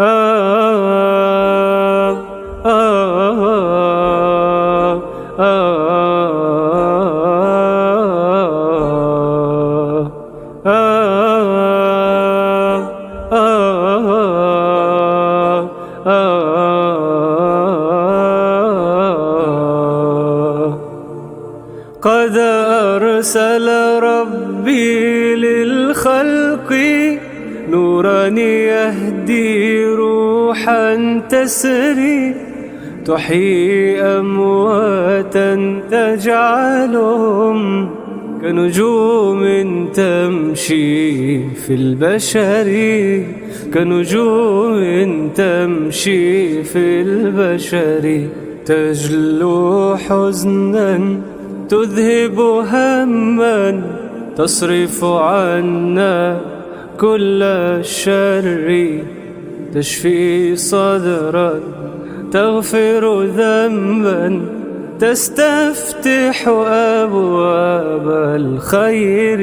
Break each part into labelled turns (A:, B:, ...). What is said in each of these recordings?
A: قد أرسل ربي للخلق نورا يهدي روحا تسري تحيي أمواتا تجعلهم كنجوم تمشي في البشر، كنجوم تمشي في البشر، تجلو حزنا تذهب هما تصرف عنا كل الشر، تشفي صدرا تغفر ذنبا تستفتح أبواب الخير،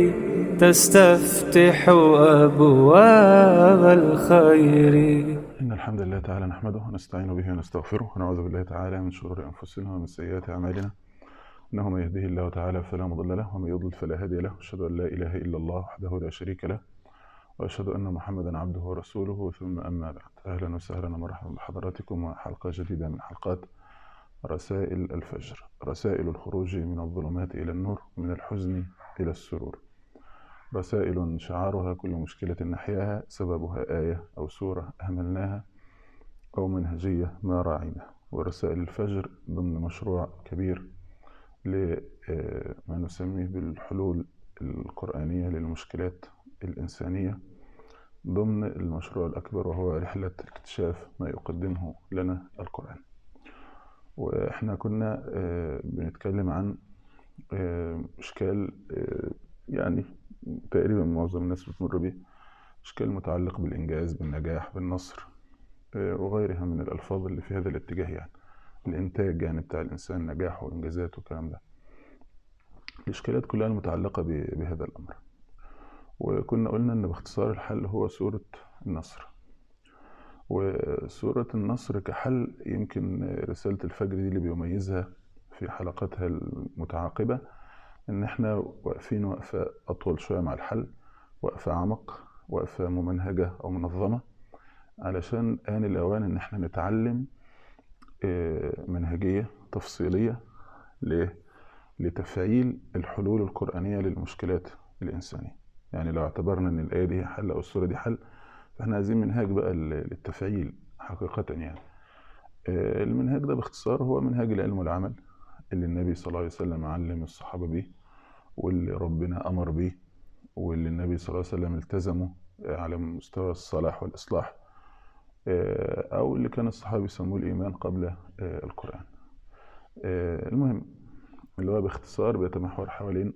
A: تستفتح أبواب الخير.
B: إن الحمد لله تعالى نحمده ونستعين به ونستغفره ونعوذ بالله تعالى من شرور أنفسنا ومن سيئات أعمالنا، إنه من يهده الله تعالى فلا مضل له ومن يضلل فلا هادي له، أشهد أن لا إله إلا الله وحده لا شريك له، وأشهد أن محمدا عبده ورسوله، ثم أما بعد. أهلا وسهلا ومرحبا بحضراتكم وحلقة جديدة من حلقات رسائل الفجر، رسائل الخروج من الظلمات إلى النور، من الحزن إلى السرور، رسائل شعارها كل مشكلة نحياها سببها آية أو سورة أهملناها أو منهجية ما راعينا. ورسائل الفجر ضمن مشروع كبير لما نسميه بالحلول القرآنية للمشكلات الإنسانية، ضمن المشروع الأكبر وهو رحلة اكتشاف ما يقدمه لنا القرآن. وإحنا كنا بنتكلم عن إشكال يعني تقريبا معظم الناس بتمر به، إشكال متعلق بالإنجاز، بالنجاح، بالنصر وغيرها من الألفاظ اللي في هذا الاتجاه، يعني الإنتاج يعني بتاع الإنسان، نجاحه وإنجازاته والكلام ده. الإشكالات كلها المتعلقة بهذا الأمر. وكنا قلنا أن باختصار الحل هو سورة النصر. وسورة النصر كحل يمكن رسالة الفجر دي اللي بيميزها في حلقاتها المتعاقبة إن إحنا واقفين وقفة أطول شوية مع الحل، وقفة عمق، وقفة ممنهجة أو منظمة، علشان آن الأوان إن إحنا نتعلم منهجية تفصيلية لتفعيل الحلول القرآنية للمشكلات الإنسانية. يعني لو اعتبرنا إن الآية دي حل أو السورة دي حل، فإحنا عايزين منهاج بقى للتفعيل حقيقة. يعني المنهاج ده باختصار هو منهاج العلم والعمل اللي النبي صلى الله عليه وسلم علم الصحابة بيه، واللي ربنا أمر بيه، واللي النبي صلى الله عليه وسلم التزموا على مستوى الصلاح والإصلاح، أو اللي كان الصحابة يسموه الإيمان قبل القرآن. المهم اللي هو باختصار بيتمحور حوالين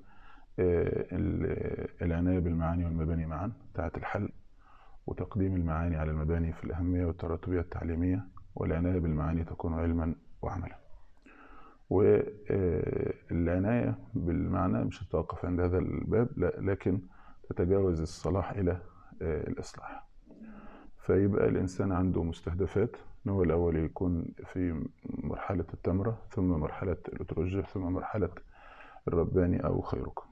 B: العناية بالمعاني والمباني معا بتاعة الحل، وتقديم المعاني على المباني في الأهمية والتراتبية التعليمية، والعناية بالمعاني تكون علما وعملا. والعناية بالمعنى مش هتتوقف عند هذا الباب، لكن تتجاوز الصلاح إلى الإصلاح. فيبقى الإنسان عنده مستهدفات، هو الأول يكون في مرحلة التمرة، ثم مرحلة الأترجة، ثم مرحلة الرباني أو خيركم.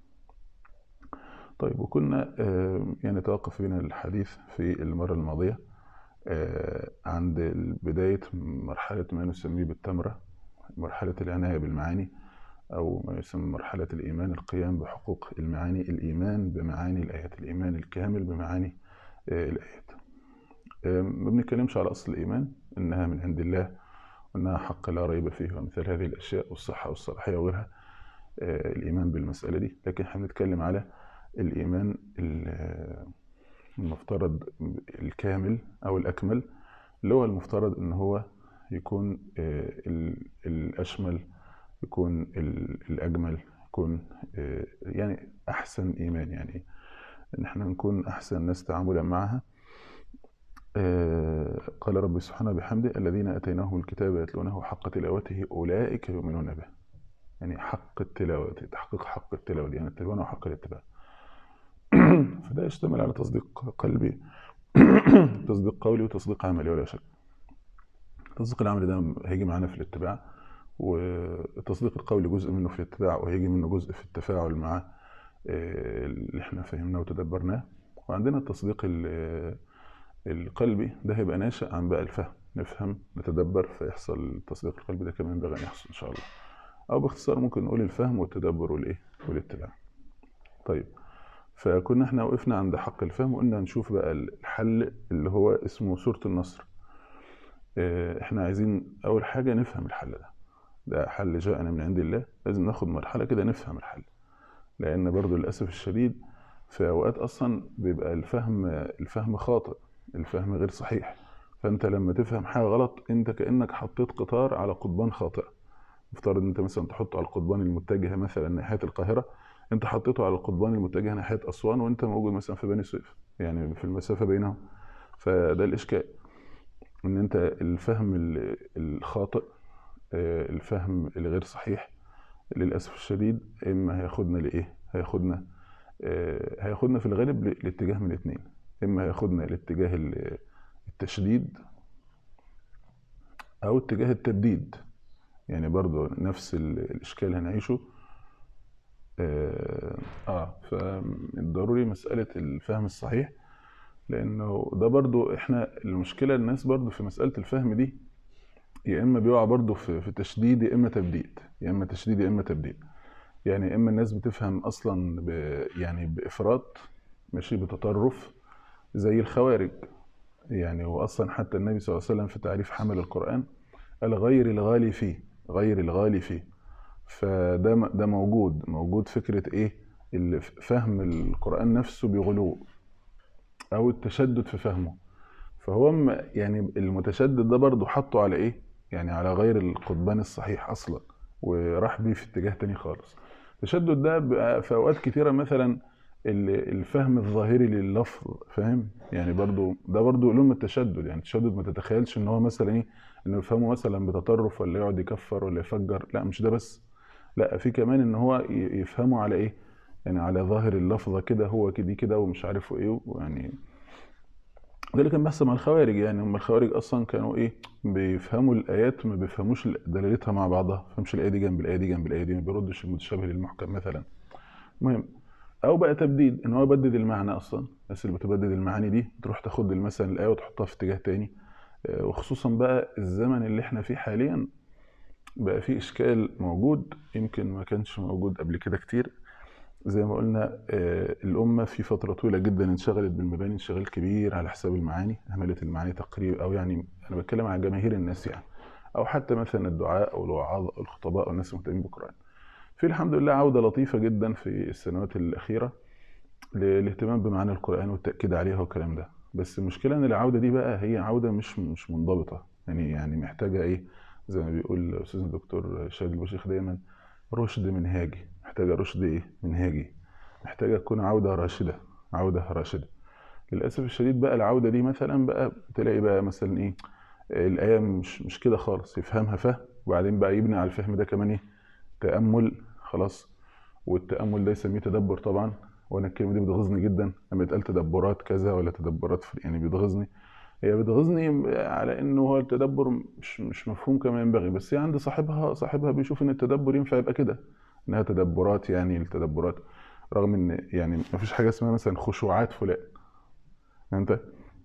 B: طيب، وكنا يعني توقف بنا الحديث في المرة الماضية عند بداية مرحلة ما نسميه بالتمرة، مرحلة العناية بالمعاني، أو ما يسمى مرحلة الإيمان، القيام بحقوق المعاني، الإيمان بمعاني الآيات، الإيمان الكامل بمعاني الآيات. ما بنتكلمش على أصل الإيمان إنها من عند الله وإنها حق لا ريب فيه ومثل هذه الأشياء والصحة والصلاحية وغيرها، الإيمان بالمسألة دي. لكن احنا بنتكلم على الإيمان المفترض الكامل أو الأكمل، اللي هو المفترض إن هو يكون الأشمل، يكون الأجمل، يكون يعني أحسن إيمان، يعني إن احنا نكون أحسن ناس تعاملا معها. قال رب سبحانه بحمده الذين أتيناهم الكتاب يتلونه حق تلاوته أولئك يؤمنون به. يعني حق التلاوة، تحقيق حق التلاوة، يعني التلوان وحق الاتباع. فده يشتمل على تصديق قلبي تصديق قولي وتصديق عملي ولا شك. التصديق العملي ده هيجي معانا في الاتباع، والتصديق القولي جزء منه في الاتباع وهيجي منه جزء في التفاعل مع اللي احنا فهمناه وتدبرناه. وعندنا التصديق القلبي ده هيبقى ناشئ عن بقى الفهم، نفهم نتدبر فيحصل التصديق القلبي ده كمان ينبغي ان يحصل ان شاء الله. او باختصار ممكن نقول الفهم والتدبر والايه والاتباع. طيب، فكنا احنا وقفنا عند حق الفهم وقلنا نشوف بقى الحل اللي هو اسمه سورة النصر. احنا عايزين اول حاجة نفهم الحل ده حل جاءنا من عند الله، لازم ناخد مرحلة كده نفهم الحل، لان برضو للأسف الشديد في اوقات اصلا بيبقى الفهم خاطئ، الفهم غير صحيح. فانت لما تفهم حاجة غلط انت كأنك حطيت قطار على قضبان خاطئة. افترض ان انت مثلا تحطه على القضبان المتجهة مثلا ناحية القاهرة، انت حطيته على القضبان المتجهة ناحية اسوان وانت موجود مثلا في بني سويف، يعني في المسافة بينهم. فده الاشكال، ان انت الفهم الخاطئ، الفهم الغير صحيح للاسف الشديد اما هياخدنا لايه، هياخدنا في الغالب لاتجاه من الاثنين. اما هياخدنا لاتجاه التشديد او اتجاه التبديد، يعني برضو نفس الاشكال هنعيشه. فالضروري مسألة الفهم الصحيح، لانه ده برضو احنا المشكلة الناس برضو في مسألة الفهم دي يا اما بيقع برضو في تشديد يا اما تبديد، يا اما تشديد يا اما تبديد. يعني يا اما الناس بتفهم اصلا يعني بافراط، ماشي بتطرف زي الخوارج. يعني واصلا حتى النبي صلى الله عليه وسلم في تعريف حمل القرآن قال غير الغالي فيه، غير الغالي فيه. فده موجود فكرة ايه، فهم القرآن نفسه بغلو او التشدد في فهمه. فهو يعني المتشدد ده برضه حطه على ايه، يعني على غير القضبان الصحيح اصلا، وراح بيه في اتجاه تاني خالص. التشدد ده بقى في اوقات كتيرة مثلا الفهم الظاهري لللفظ، فاهم يعني برضه ده برضه له من التشدد. يعني التشدد ما تتخيلش ان هو مثلا ايه، انه يفهمه مثلا بتطرف ولا يقعد يكفر ولا يفجر، لا مش ده بس. لا، في كمان ان هو يفهمه على ايه، يعني على ظاهر اللفظة كده، هو كده كده ومش عارف ايه يعني. ده اللي كان بيحصل مع الخوارج. يعني هم الخوارج اصلا كانوا ايه، بيفهموا الايات ما بيفهموش دلالتها مع بعضها، ما بيفهمش الايه دي جنب الايه دي جنب الايه دي، ما بيردش المتشابه للمحكم مثلا. المهم، او بقى تبديد، ان هو يبدد المعنى اصلا. الناس اللي بتبدد المعاني دي تروح تاخد مثلا الايه وتحطها في اتجاه تاني. وخصوصا بقى الزمن اللي احنا فيه حاليا بقى فيه اشكال موجود يمكن ما كانش موجود قبل كده كتير. زي ما قلنا الأمة في فترة طويلة جدا انشغلت بالمباني انشغال كبير على حساب المعاني، أهملت المعاني تقريبا. أو يعني أنا بتكلم عن جماهير الناس يعني، أو حتى مثلا الدعاء أو الوعاظ أو الخطباء أو الناس المهتمين بالقرآن. في الحمد لله عودة لطيفة جدا في السنوات الأخيرة للاهتمام بمعاني القرآن والتأكيد عليها والكلام ده. بس المشكلة إن العودة دي بقى هي عودة مش منضبطة، يعني محتاجة إيه، زي ما بيقول أستاذ الدكتور شادي البشيخ دايما، رشد منهاجي. محتاجة رشد إيه منهاجي، محتاجة تكون عودة راشدة، عودة راشدة. للأسف الشديد بقى العودة دي مثلا بقى تلاقي بقى مثلا إيه، الآية مش كده خالص، يفهمها فهم وبعدين بقى يبني على الفهم ده كمان إيه، تأمل. خلاص، والتأمل ده يسميه تدبر طبعا. وأنا الكلمة دي بتغيظني جدا لما يتقال تدبرات كذا ولا تدبرات يعني بتغيظني. هي بتغيظني على انه هو التدبر مش مفهوم كما ينبغي، بس هي عند صاحبها بيشوف ان التدبر ينفع يبقى كده، انها تدبرات يعني التدبرات. رغم ان يعني مفيش حاجه اسمها مثلا خشوعات فلان، انت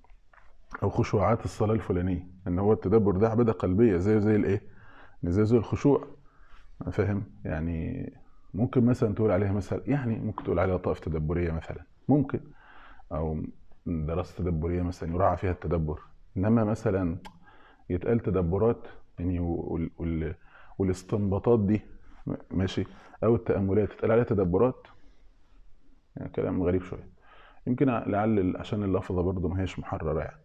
B: او خشوعات الصلاه الفلانيه، ان هو التدبر ده عباده قلبيه زي الايه، زي الخشوع. فاهم يعني. ممكن مثلا تقول عليها مثلا، يعني ممكن تقول عليها طائف تدبريه مثلا، ممكن، او دراسه تدبريه مثلا يراعى فيها التدبر. انما مثلا يتقال تدبرات يعني والاستنباطات دي ماشي، او التأملات تتقال عليها تدبرات، يعني كلام غريب شوية. يمكن لعل عشان اللفظة برضه ما هيش محررة يعني.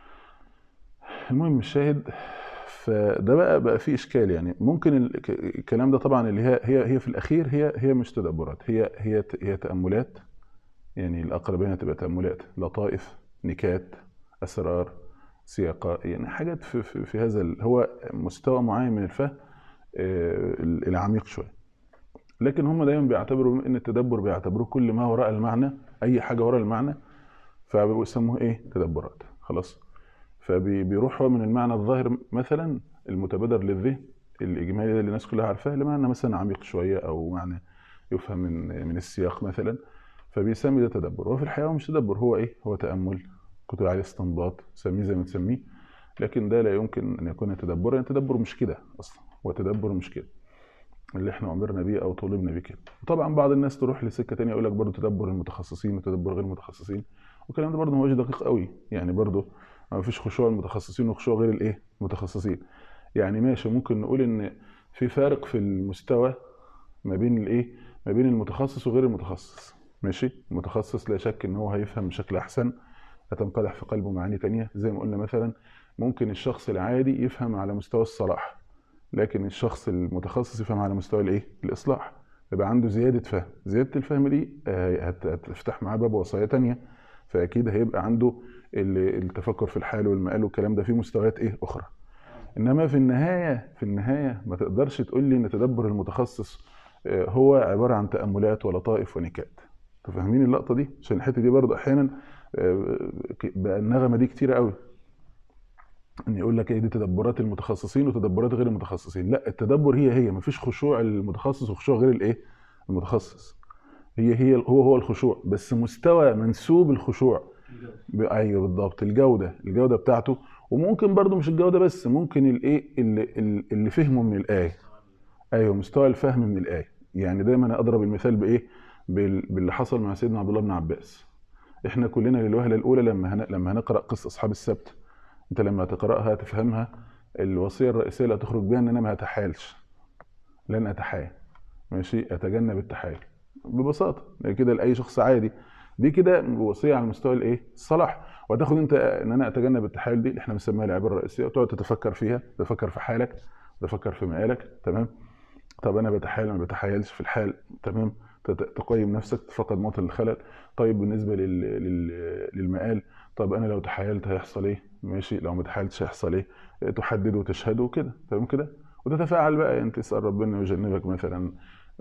B: المهم الشاهد، فده بقى فيه اشكال. يعني ممكن الكلام ده طبعا اللي هي في الاخير هي مش تدبرات، هي تأملات. يعني الاقرب هنا تبقى تأملات، لطائف، نكات، اسرار، سياقات، يعني حاجات في هذا هو مستوى معين من الفهم العميق شويه. لكن هم دايما بيعتبروا ان التدبر بيعتبروه كل ما وراء المعنى، اي حاجه وراء المعنى. فبيسموه ايه؟ تدبرات. خلاص. فبيروح هو من المعنى الظاهر مثلا المتبادر للذهن الاجمالي اللي الناس كلها عارفاه لمعنى مثلا عميق شويه او معنى يفهم من السياق مثلا، فبيسمي ده تدبر. وفي الحقيقه هو مش تدبر، هو ايه؟ هو تامل، كتب عليه استنباط، سميه زي ما تسميه، لكن ده لا يمكن ان يكون تدبرا. التدبر مش كده اصلا، هو تدبر مش كده اللي احنا امرنا بيه او طولبنا بيه كده. طبعا بعض الناس تروح لسكه تانية يقول لك برضه تدبر المتخصصين وتدبر غير المتخصصين، والكلام ده برضه ما هوش دقيق قوي. يعني برضه ما فيش خشوع المتخصصين وخشوع غير الايه؟ المتخصصين. يعني ماشي، ممكن نقول ان في فارق في المستوى ما بين الايه؟ ما بين المتخصص وغير المتخصص. ماشي. المتخصص لا شك ان هو هيفهم بشكل احسن، هتنقدح في قلبه معاني تانية. زي ما قلنا مثلا ممكن الشخص العادي يفهم على مستوى الصلاح، لكن الشخص المتخصص يفهم على مستوى الايه؟ الاصلاح. يبقى عنده زياده فهم. زياده الفهم دي هتفتح معاه باب وصايا تانية، فاكيد هيبقى عنده التفكر في الحال والمآل والكلام ده في مستويات ايه؟ اخرى. انما في النهايه ما تقدرش تقول لي ان تدبر المتخصص هو عباره عن تاملات ولطائف ونكات. انتوا فاهمين اللقطه دي؟ عشان الحته دي برضه احيانا بقى النغمه دي كتيره قوي، ان يقول لك ايه دي تدبرات المتخصصين وتدبرات غير المتخصصين. لا، التدبر هي مفيش خشوع المتخصص وخشوع غير الايه؟ المتخصص. هو الخشوع، بس مستوى منسوب الخشوع. ايوه بالضبط، الجوده بتاعته. وممكن برضو مش الجوده بس، ممكن الايه اللي فهمه من الايه. ايوه، مستوى الفهم من الايه. يعني دايما اضرب المثال بايه؟ باللي حصل مع سيدنا عبد الله بن عباس. احنا كلنا للوهله الاولى لما هنقرا قصه اصحاب السبت، انت لما تقراها تفهمها، الوصيه الرئيسيه اللي هتخرج بيها ان انا ما هتحايلش، لن اتحايل. ماشي، اتجنب التحايل ببساطه كده لاي شخص عادي. دي كده وصيه على مستوى الايه؟ الصلاح. وتاخد انت ان انا اتجنب التحايل دي اللي احنا بنسميها العباره الرئيسيه، وتقعد تتفكر فيها، تفكر في حالك، تفكر في مقالك. تمام. طب انا بتحايل ما بتحايلش في الحال. تمام. تقيم نفسك، تفقد موطن الخلل. طيب بالنسبه للمقال، طب انا لو تحايلت هيحصل ايه؟ ماشي، لو ما تحايلتش هيحصل ايه؟ تحدد وتشهد وكده. تمام كده. وتتفاعل بقى، انت تسال ربنا يجنبك مثلا،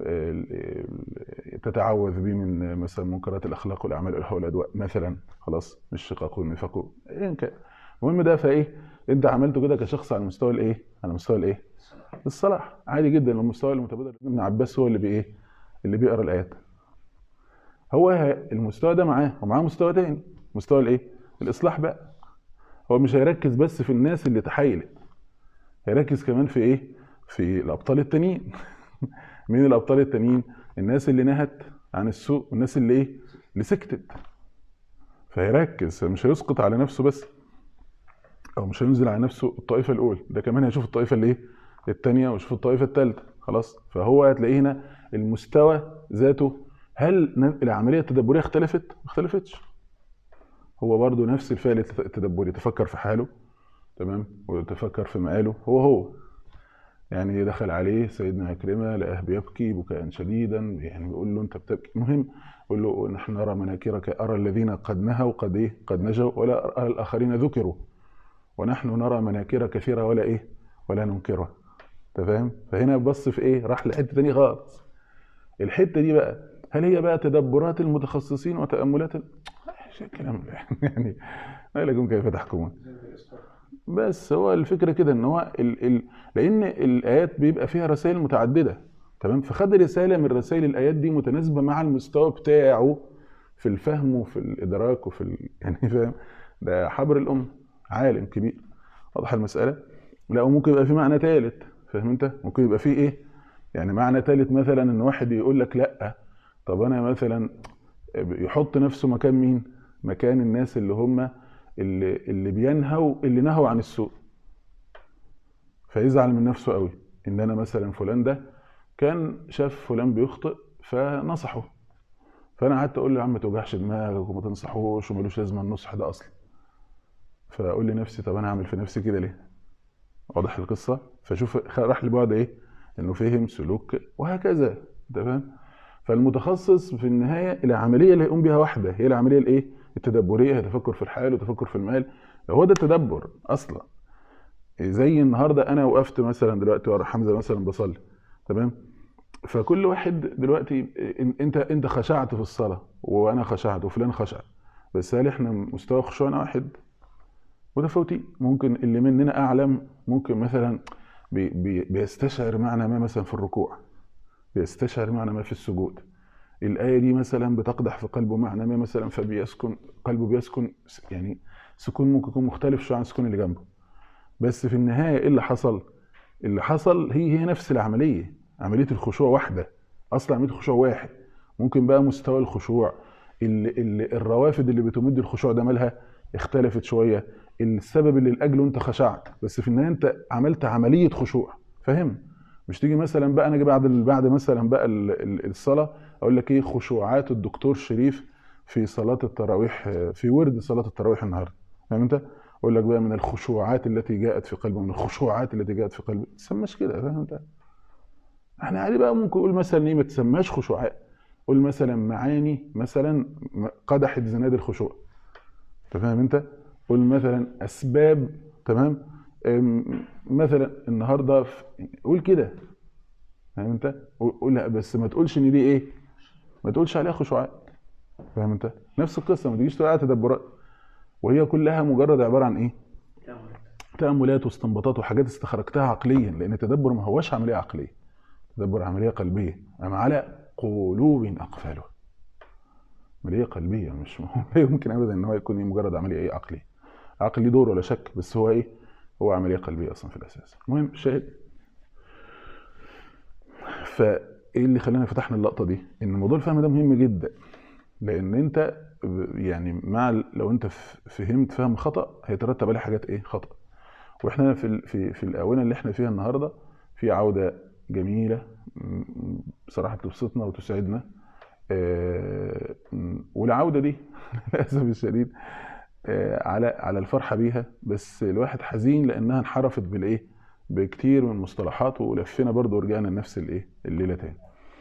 B: تتعوذ بيه من مثلا منكرات الاخلاق والاعمال والهوى والادواء مثلا. خلاص، مش شقاق والنفاق ايا كان. المهم ده فايه؟ انت عملته كده كشخص على مستوى الايه؟ على مستوى الايه؟ الصلاح. عادي جدا. المستوى المتبادل ابن عباس هو اللي بايه؟ اللي بيقرا الايات. هو المستوى ده معاه ومعاه مستوى تاني، مستوى الايه؟ الاصلاح بقى. هو مش هيركز بس في الناس اللي تحايلت، هيركز كمان في ايه؟ في الابطال التانيين. مين الابطال التانيين؟ الناس اللي نهت عن السوء والناس اللي ايه؟ اللي سكتت. فهيركز، مش هيسقط على نفسه بس، او مش هينزل على نفسه الطائفه الاولى، ده كمان هيشوف الطائفه اللي ايه؟ الثانيه، ويشوف الطائفه الثالثه. خلاص. فهو هتلاقيه هنا المستوى ذاته. هل العمليه التدبريه اختلفت؟ ما اختلفتش. هو برضو نفس الفعل التدبري، يتفكر في حاله. تمام. ويتفكر في مقاله. هو يعني دخل عليه سيدنا عكرمه لقاه بيبكي بكاء شديدا، يعني بيقول له انت بتبكي. المهم يقول له نحن نرى مناكرك، ارى الذين قد نهوا قد ايه؟ قد نجوا، ولا ارى الاخرين ذكروا، ونحن نرى مناكر كثيره ولا ايه؟ ولا ننكرها. انت فاهم؟ فهنا بص في ايه؟ راح لحته ثانيه خالص. الحته دي بقى، هل هي بقى تدبرات المتخصصين وتاملات الكلام ده؟ يعني ما لكم كيف تحكمون. بس هو الفكره كده ان هو لان الايات بيبقى فيها رسائل متعدده. تمام. فخد رساله من رسائل الايات دي متناسبه مع المستوى بتاعه في الفهم وفي الادراك يعني فاهم؟ ده حبر الامه، عالم كبير. واضح المساله؟ لا، وممكن يبقى في معنى ثالث. فاهم انت؟ ممكن يبقى في ايه؟ يعني معنى ثالث مثلا ان واحد يقول لك لا، طب انا مثلا يحط نفسه مكان مين؟ مكان الناس اللي هم اللي بينهوا، اللي نهوا عن السوء، فيزعل من نفسه قوي ان انا مثلا فلان ده كان شاف فلان بيخطئ فنصحه، فانا قعدت اقول له يا عم ما توجعش دماغك وما تنصحوش ومالوش لازمه النصح ده اصلا. فاقول لنفسي طب انا هعمل في نفسي كده ليه؟ واضح القصه؟ فشوف راح لبعد ايه؟ انه فهم سلوك وهكذا. انت فاهم؟ فالمتخصص في النهايه العمليه اللي هيقوم بيها واحده، هي العمليه الايه؟ التدبريه، تفكر في الحال وتفكر في المال. هو ده التدبر اصلا. زي النهارده انا وقفت مثلا دلوقتي ورا حمزه مثلا بصلي. تمام. فكل واحد دلوقتي انت خشعت في الصلاه وانا خشعت وفلان خشع، بس هل احنا مستوى خشوعنا واحد؟ متفاوتين. ممكن اللي مننا اعلم ممكن مثلا بيستشعر معنى ما مثلا في الركوع، بيستشعر معنى ما في السجود، الآية دي مثلا بتقدح في قلبه معنى ما مثلا، فبيسكن قلبه، بيسكن يعني سكون ممكن يكون مختلف شويه عن السكون اللي جنبه. بس في النهايه ايه اللي حصل؟ اللي حصل هي نفس العمليه، عمليه الخشوع واحده، اصلا عمليه الخشوع واحد. ممكن بقى مستوى الخشوع، الروافد اللي بتمد الخشوع ده مالها اختلفت شويه، السبب اللي لاجله انت خشعت، بس في النهايه انت عملت عمليه خشوع. فاهم؟ مش تيجي مثلا بقى انا اجي بعد مثلا بقى الصلاه اقول لك ايه خشوعات الدكتور شريف في صلاه التراويح، في ورد صلاه التراويح النهارده. فاهم انت؟ اقول لك بقى من الخشوعات التي جاءت في قلبه، من الخشوعات التي جاءت في قلبه، ما تسماش كده. فاهم انت؟ احنا عادي بقى ممكن نقول مثلا ايه، ما تسماش خشوعات، قول مثلا معاني مثلا قدحت زناد الخشوع. انت فاهم انت؟ قول مثلا اسباب. تمام؟ مثلا النهارده قول كده. فاهم انت؟ قول لا، بس ما تقولش ان دي ايه، ما تقولش عليها خشوعات. فاهم انت؟ نفس القصه، ما تجيش تقول عليها تدبرات، وهي كلها مجرد عباره عن ايه؟ تأملات واستنباطات وحاجات استخرجتها عقليا، لان التدبر ما هوش عمليه عقليه، التدبر عمليه قلبيه، اما على قلوب اقفالها. عمليه قلبيه، مش لا يمكن ابدا ان هو يكون مجرد عمليه ايه عقليه. عقل ليه دور ولا شك، بس هو ايه؟ هو عمليه قلبيه اصلا في الاساس. المهم الشاهد، فايه اللي خلانا فتحنا اللقطه دي؟ ان موضوع الفهم ده مهم جدا، لان انت يعني لو انت فهمت فهم خطا هيترتب عليه حاجات ايه خطا. واحنا في الاونه اللي احنا فيها النهارده في عوده جميله بصراحه تبسطنا وتسعدنا. والعوده دي للاسف الشديد على الفرحه بيها، بس الواحد حزين لانها انحرفت بالايه، بكتير من المصطلحات، ولفينا برضو ورجعنا لنفس الايه الليله تاني.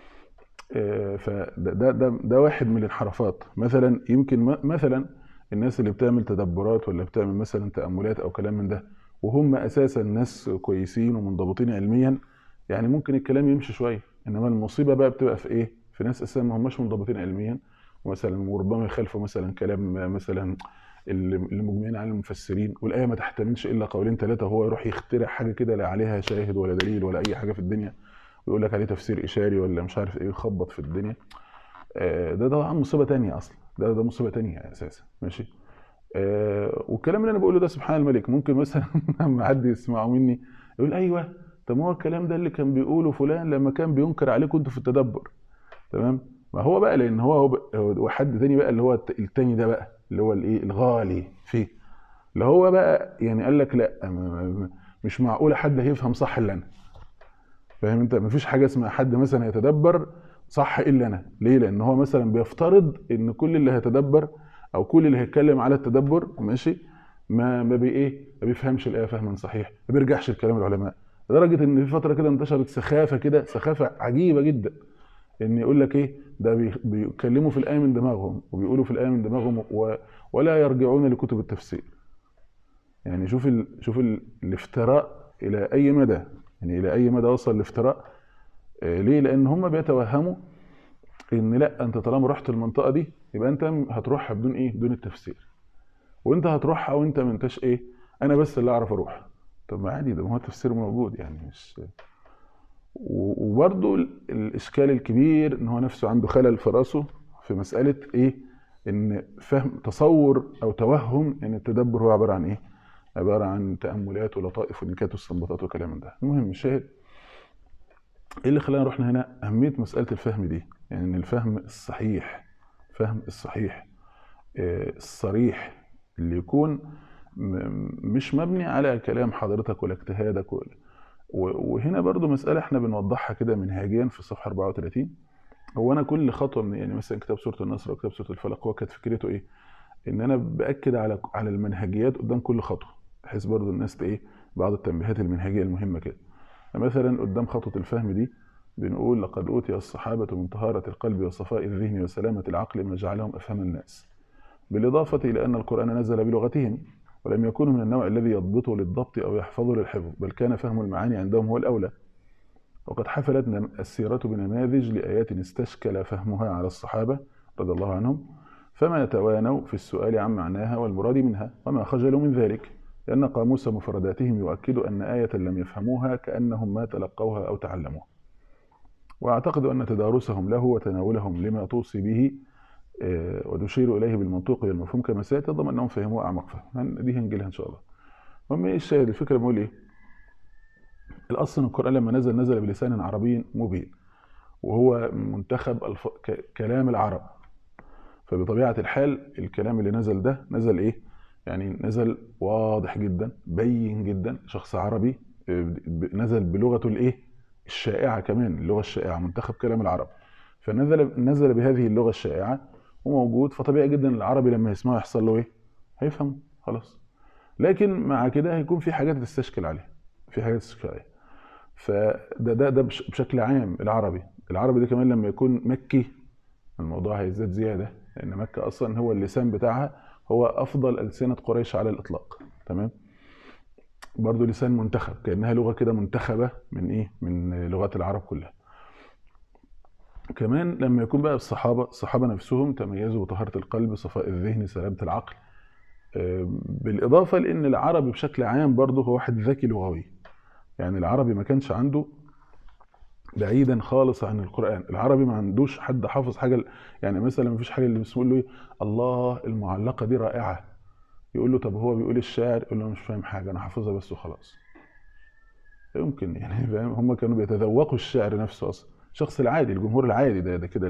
B: فده واحد من الانحرافات. مثلا يمكن مثلا الناس اللي بتعمل تدبرات ولا بتعمل مثلا تأملات او كلام من ده، وهم اساسا ناس كويسين ومنضبطين علميا، يعني ممكن الكلام يمشي شويه. انما المصيبه بقى بتبقى في ايه؟ في ناس اساسا ما هماش منضبطين علميا مثلا، وربما يخالفوا مثلا كلام مثلا اللي مجمعين على المفسرين، والايه ما تحتملش الا قولين ثلاثه، وهو يروح يخترع حاجه كده لا عليها شاهد ولا دليل ولا اي حاجه في الدنيا، ويقول لك عليه تفسير اشاري ولا مش عارف ايه، يخبط في الدنيا. ده طبعا مصيبه تانية اصلا، ده مصيبه تانية اساسا. ماشي؟ والكلام اللي انا بقوله ده سبحان الملك، ممكن مثلا لما حد يسمعه مني يقول ايوه، طب ما هو الكلام ده اللي كان بيقوله فلان لما كان بينكر عليكم انتوا في التدبر. تمام؟ ما هو بقى لان هو حد تاني بقى، اللي هو التاني ده بقى اللي هو الايه الغالي فيه، اللي هو بقى يعني قال لك لا مش معقوله حد هيفهم صح الا انا. فاهم انت؟ مفيش حاجه اسمها حد مثلا يتدبر صح الا انا. ليه؟ لان هو مثلا بيفترض ان كل اللي هيتدبر او كل اللي هيتكلم على التدبر ماشي ما بي ايه، ما بيفهمش الايه فهما صحيح، ما بيرجعش لكلام العلماء. لدرجه ان في فتره كده انتشرت سخافه كده، سخافه عجيبه جدا، ان يقول لك ايه ده بيتكلموا في الايه من دماغهم وبيقولوا في الايه من دماغهم ولا يرجعون لكتب التفسير. يعني شوف الافتراء الى اي مدى، يعني الى اي مدى وصل الافتراء. ليه؟ لان هم بيتوهموا ان لا، انت طالما رحت المنطقه دي يبقى انت هتروحها بدون ايه، بدون التفسير، وانت هتروحها وانت ما انتش ايه، انا بس اللي اعرف اروح. طب ما عادي، ده ما هو التفسير موجود يعني. مش وبرضه الاشكال الكبير ان هو نفسه عنده خلل في راسه في مساله ايه، ان فهم تصور او توهم ان التدبر هو عباره عن ايه، عباره عن تاملات ولطائف ونكات واستنباطات وكلام من ده. المهم الشاهد، ايه اللي خلانا رحنا هنا؟ اهميه مساله الفهم دي، يعني ان الفهم الصحيح، فهم الصحيح الصريح اللي يكون مش مبني على كلام حضرتك ولا اجتهادك وهنا برضو مسألة احنا بنوضحها كده منهجيا في الصفحة 34. هو انا كل خطوة من يعني مثلا كتاب سورة النصر وكتاب سورة الفلق، هو كانت فكرته ايه؟ ان انا باكد على المنهجيات قدام كل خطوة، بحيث برضو الناس ايه، بعض التنبيهات المنهجية المهمة كده. مثلا قدام خطوة الفهم دي بنقول لقد أوتي الصحابة من طهارة القلب وصفاء الذهن وسلامة العقل ما جعلهم أفهم الناس، بالإضافة إلى أن القرآن نزل بلغتهم ولم يكونوا من النوع الذي يضبطه للضبط أو يحفظه للحفظ، بل كان فهم المعاني عندهم هو الأولى. وقد حفلت السيرة بنماذج لآيات استشكل فهمها على الصحابة رضي الله عنهم، فما توانوا في السؤال عن معناها والمراد منها وما خجلوا من ذلك، لأن قاموس مفرداتهم يؤكد أن آية لم يفهموها كأنهم ما تلقوها أو تعلموها. وأعتقد أن تدارسهم له وتناولهم لما توصي به وتشير إليه بالمنطوق والمفهوم كما سيأتي ضمن أنهم فهموه أعمق فهم. دي هنجيلها إن شاء الله. المهم إيه الشاهد؟ الفكرة بقول إيه؟ الأصل إن القرآن لما نزل بلسان عربي مبين، وهو منتخب كلام العرب، فبطبيعة الحال الكلام اللي نزل ده نزل إيه؟ يعني نزل واضح جدا بين جدا، شخص عربي نزل بلغته الإيه؟ الشائعة، كمان اللغة الشائعة، منتخب كلام العرب، فنزل بهذه اللغة الشائعة وموجود، فطبيعي جدا العربي لما يسمعه يحصل له إيه؟ هيفهم خلاص. لكن مع كده هيكون في حاجات تستشكل عليه، في حاجات تستشكل عليه. فده بشكل عام العربي ده كمان لما يكون مكي الموضوع هيزداد زيادة، لأن مكة أصلا هو اللسان بتاعها هو أفضل ألسنة قريش على الإطلاق. تمام؟ برضو لسان منتخب، كأنها لغة كده منتخبة من إيه؟ من لغات العرب كلها. كمان لما يكون بقى الصحابة نفسهم تميزوا بطهارة القلب، صفاء الذهن، سلامة العقل، بالإضافة لأن العربي بشكل عام برضو هو واحد ذكي لغوي. يعني العربي ما كانش عنده، بعيدا خالص عن القرآن، العربي ما عندوش حد حافظ حاجة. يعني مثلا ما فيش حاجة اللي بيقول له الله المعلقة دي رائعة، يقول له طب هو بيقول الشاعر، يقول له مش فاهم حاجة أنا حافظها بس وخلاص. يمكن يعني فاهم، هم كانوا بيتذوقوا الشعر نفسه أصلا، الشخص العادي الجمهور العادي ده كده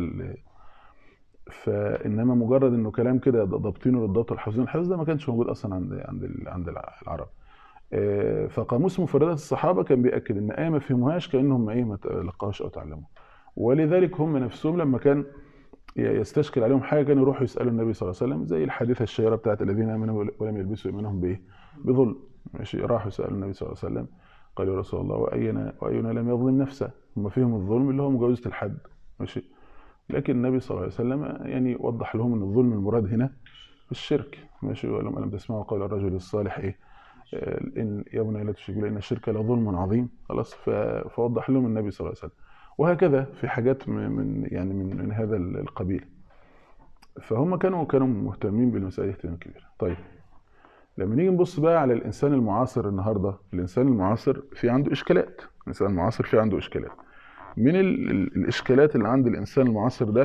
B: فإنما مجرد إنه كلام كده ضابطينه للضبط والحفظين، الحفظ ده ما كانش موجود أصلا عند العرب. فقاموس مفردات الصحابة كان بيأكد إن آية ما فهموهاش كأنهم إيه ما تلقاهاش أو تعلموها. ولذلك هم نفسهم لما كان يستشكل عليهم حاجة كانوا يروحوا يسألوا النبي صلى الله عليه وسلم، زي الحديثة الشهيرة بتاعت الذين آمنوا ولم يلبسوا إيمانهم بإيه؟ بظلم. ماشي، راحوا يسألوا النبي صلى الله عليه وسلم، قالوا يا رسول الله وأينا لم يظلم نفسه؟ هم فيهم الظلم اللي هو مجاوزة الحد. ماشي، لكن النبي صلى الله عليه وسلم يعني وضح لهم ان الظلم المراد هنا الشرك. ماشي، ولم ألم تسمعوا قول الرجل الصالح ايه؟ ان يا بني لا تشركوا ان الشرك لظلم عظيم. خلاص، فوضح لهم النبي صلى الله عليه وسلم. وهكذا في حاجات من هذا القبيل. فهم كانوا مهتمين بالمسائل اهتمام كبير. طيب لما نيجي نبص بقى على الانسان المعاصر النهارده، الانسان المعاصر في عنده اشكالات، الانسان المعاصر في عنده اشكالات. من الاشكالات اللي عند الانسان المعاصر ده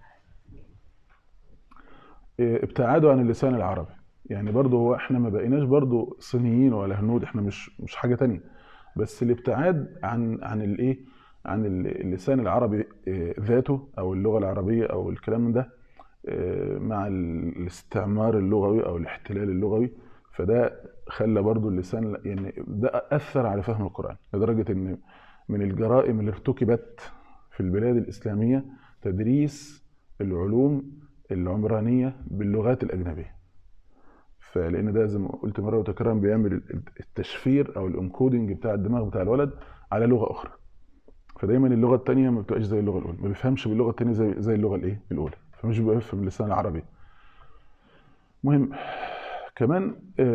B: ابتعاده عن اللسان العربي. يعني برضه هو احنا ما بقيناش برضه صينيين ولا هنود، احنا مش حاجه تانية، بس الابتعاد عن الايه، عن اللسان العربي ذاته او اللغه العربيه او الكلام من ده، مع الاستعمار اللغوي او الاحتلال اللغوي. فده خلى برضه اللسان، يعني ده اثر على فهم القران لدرجه ان من الجرائم اللي ارتكبت في البلاد الاسلاميه تدريس العلوم العمرانيه باللغات الاجنبيه. فلان ده زي ما قلت مره وتكرارا بيعمل التشفير او الانكودنج بتاع الدماغ بتاع الولد على لغه اخرى، فدايما اللغه الثانيه ما بتبقاش زي اللغه الاولى، ما بيفهمش باللغه الثانيه زي اللغه الايه الاولى، فمش بيفهم اللسان العربي. مهم كمان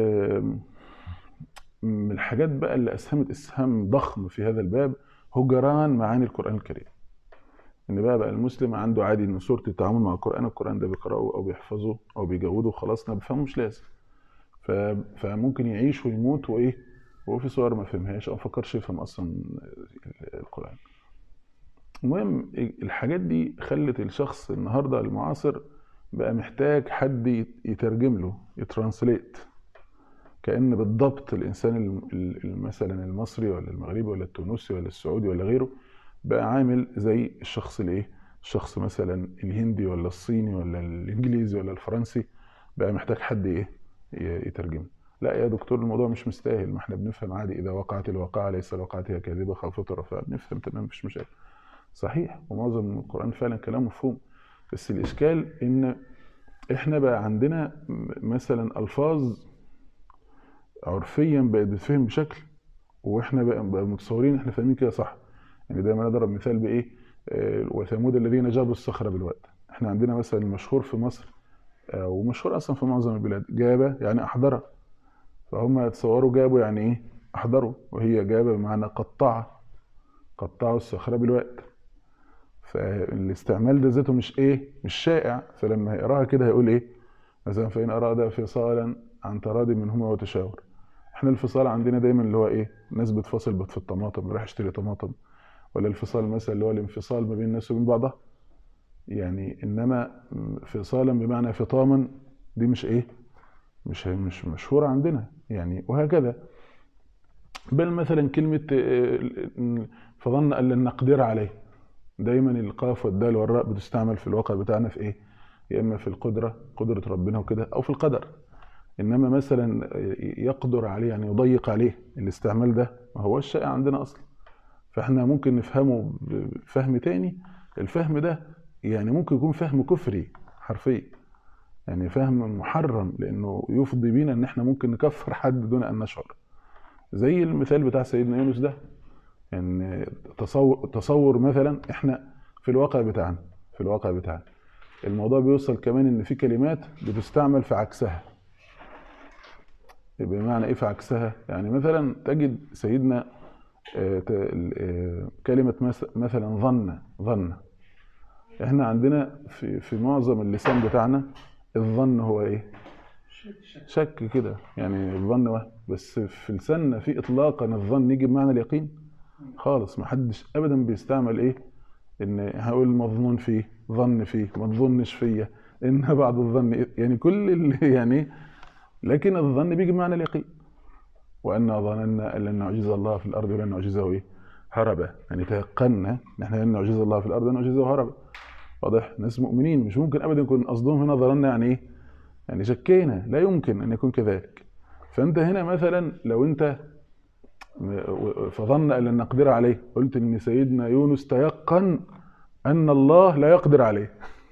B: من الحاجات بقى اللي اسهمت اسهام ضخم في هذا الباب هجران معاني القران الكريم. ان بقى المسلم عنده عادي ان صوره التعامل مع القران ده بيقراه او بيحفظه او بيجوده وخلاص، ما بيفهمه مش لازم. فممكن يعيش ويموت وايه وهو في صور ما فهمهاش او ما فكرش يفهم اصلا القران. المهم الحاجات دي خلت الشخص النهارده المعاصر بقى محتاج حد يترجم له، يترانسليت، كأن بالضبط الانسان مثلا المصري ولا المغربي ولا التونسي ولا السعودي ولا غيره بقى عامل زي الشخص الايه، الشخص مثلا الهندي ولا الصيني ولا الانجليزي ولا الفرنسي، بقى محتاج حد ايه يترجم. لا يا دكتور الموضوع مش مستاهل، ما احنا بنفهم عادي، اذا وقعت الواقعه ليس لوقعتها كاذبه خافته رفاعه، بنفهم تمام مفيش مشاكل. صحيح، ومعظم القران فعلا كلام مفهوم، بس الاشكال ان احنا بقى عندنا مثلا الفاظ عرفيا بقت بتفهم بشكل، واحنا بقى متصورين احنا فاهمين كده صح. يعني دايما اضرب مثال بايه، وثمود الذين جابوا الصخر بالواد. احنا عندنا مثلا المشهور في مصر ومشهور اصلا في معظم البلاد، جابه يعني احضر، فهم يتصوروا جابوا يعني ايه احضروا، وهي جابه بمعنى قطعوا الصخره بالواد. فالاستعمال ده ذاته مش شائع، فلما هيقراها كده هيقول ايه مثلا فإن أراد فصالا عن تراض منهما وتشاور. احنا الفصال عندنا دايما اللي هو ايه، الناس بتفصل في الطماطم، رايح اشتري طماطم، ولا الفصال مثلا اللي هو الانفصال ما بين الناس وبين بعضها يعني. انما فصالا بمعنى فطاما دي مش ايه، مش مشهورة عندنا يعني. وهكذا بل مثلا كلمة فظن أن لن نقدر عليه، دايما القاف والدال والراء بتستعمل في الواقع بتاعنا في ايه، يا اما في القدرة، قدرة ربنا وكده، او في القدر. انما مثلا يقدر عليه يعني يضيق عليه، الاستعمال ده ما هو الشائع عندنا اصلا. فاحنا ممكن نفهمه بفهم تاني، الفهم ده يعني ممكن يكون فهم كفري حرفيا، يعني فهم محرم، لانه يفضي بينا ان احنا ممكن نكفر حد دون ان نشعر. زي المثال بتاع سيدنا يونس ده، ان تصور مثلا احنا في الواقع بتاعنا، الموضوع بيوصل كمان ان في كلمات بتستعمل في عكسها. بمعنى ايه في عكسها؟ يعني مثلا تجد سيدنا كلمة مثلا ظن، احنا عندنا في معظم اللسان بتاعنا الظن هو ايه، شك كده يعني، الظن وهم. بس في لساننا في اطلاقا الظن يجي بمعنى اليقين خالص. محدش ابدا بيستعمل ايه، ان هقول مظنون فيه، ظن فيه، ما تظنش فيا، ان بعض الظن يعني كل اللي يعني. لكن الظن بيجي بمعنى اليقين. وأنا ظننا أن لن نعجز الله في الأرض ولن نعجزه إيه؟ هربا. يعني تيقنا إن إحنا لن نعجز الله في الأرض ولن نعجزه هربا. واضح؟ ناس مؤمنين مش ممكن أبدا يكون قصدهم هنا ظننا يعني إيه؟ يعني شكينا، لا يمكن أن يكون كذلك. فأنت هنا مثلا لو أنت فظن أن لن نقدر عليه، قلت إن سيدنا يونس تيقن أن الله لا يقدر عليه.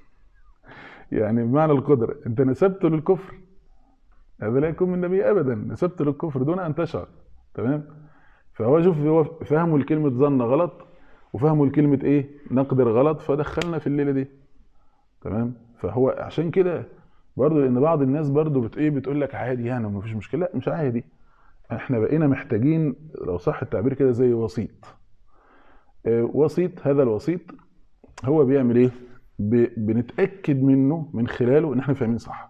B: يعني بمعنى القدرة أنت نسبته للكفر، هذا لا يكون من النبي ابدا، نسبت للكفر دون ان تشعر. تمام؟ فهو شوف هو فهموا الكلمه ظن غلط، وفهموا الكلمه ايه نقدر غلط، فدخلنا في الليله دي. تمام؟ فهو عشان كده برضه، لان بعض الناس برضه بتقول لك عادي يعني ومفيش مشكله. لا مش عادي، احنا بقينا محتاجين لو صح التعبير كده زي وسيط. وسيط، هذا الوسيط هو بيعمل ايه، بنتاكد منه من خلاله ان احنا فاهمين صح.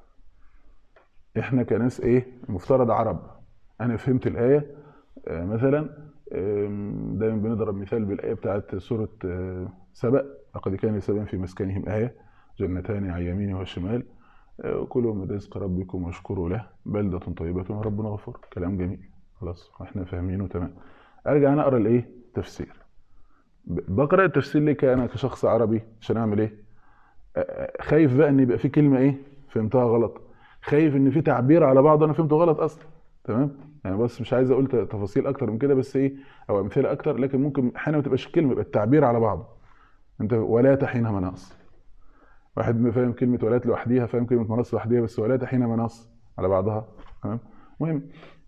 B: احنا كناس ايه، مفترض عرب، انا فهمت الايه مثلا، دايما بنضرب مثال بالايه بتاعت سوره سبأ، لقد كان لسبأ في مسكنهم ايه جنتان عن يمين وشمال كلوا من رزق ربكم واشكروا له بلدة طيبة وربنا غفور. كلام جميل خلاص احنا فاهمينه تمام. ارجع انا اقرا الايه تفسير، بقرا التفسير ليه انا كشخص عربي عشان اعمل ايه، خايف بقى ان يبقى في كلمه ايه فهمتها غلط، خايف ان في تعبير على بعض انا فهمته غلط اصلا. تمام؟ يعني بس مش عايز اقول تفاصيل اكتر من كده، بس ايه او امثله اكتر، لكن ممكن احيانا ما تبقاش الكلمه، يبقى التعبير على بعض. انت ولا حين مناص، واحد فاهم كلمه ولات لوحديها، فاهم كلمه مناص لوحديها، بس ولا حين مناص على بعضها. تمام؟ المهم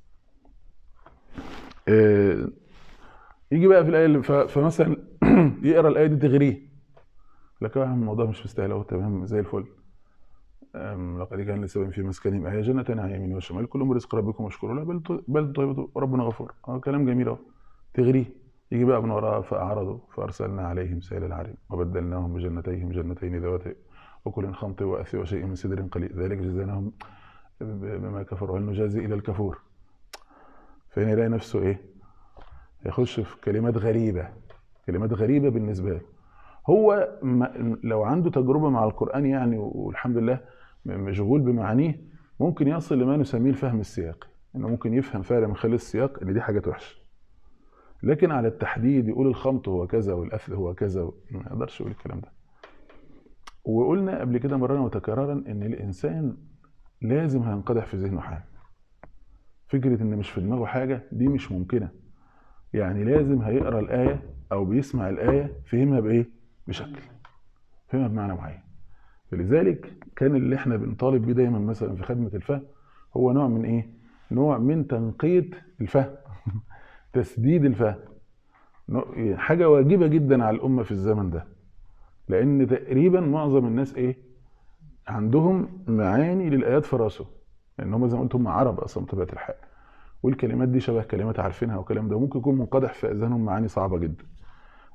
B: يجي بقى في الايه فمثلا يقرا الايه دي تغريه، لكن الموضوع مش مستاهل اهو، تمام زي الفل. لقد كان لسبب في مسكنهم آية جنتان عن يمين وشمال كلوا من رزق ربكم واشكروا له بل طيبة وربنا غفور. كلام جميل اهو تغريه. يجي بقى من وراها فأعرضوا فأرسلنا عليهم سيل العرم وبدلناهم بجنتيهم جنتين ذوات أكل خمط وأثل وشيء من سدر قليل ذلك جزاناهم بما كفروا هل نجازي إلى الكفور. فهنا يلاقي نفسه إيه، يخش في كلمات غريبة بالنسبة له. هو لو عنده تجربة مع القرآن يعني والحمد لله مشغول بمعانيه، ممكن يصل لما نسميه الفهم السياقي، انه ممكن يفهم فعلا من خلال السياق ان دي حاجات وحشه. لكن على التحديد يقول الخمط هو كذا والاثل هو كذا، ما يقدرش يقول الكلام ده. وقلنا قبل كده مرة وتكرارا ان الانسان لازم هينقدح في ذهنه حاجه. فكره ان مش في دماغه حاجه دي مش ممكنه. يعني لازم هيقرا الايه او بيسمع الايه فهمها بايه، بشكل فهمها بمعنى معين. فلذلك كان اللي احنا بنطالب بيه دايما مثلا في خدمة الفهم هو نوع من ايه؟ نوع من تنقية الفهم. تسديد الفهم حاجة واجبة جدا على الأمة في الزمن ده، لأن تقريبا معظم الناس ايه عندهم معاني للآيات في راسه، لأن هم زي ما قلت هم عرب أصلا بطبيعة الحال، والكلمات دي شبه كلمات عارفينها، والكلام ده ممكن يكون منقدح في أذهانهم معاني صعبة جدا.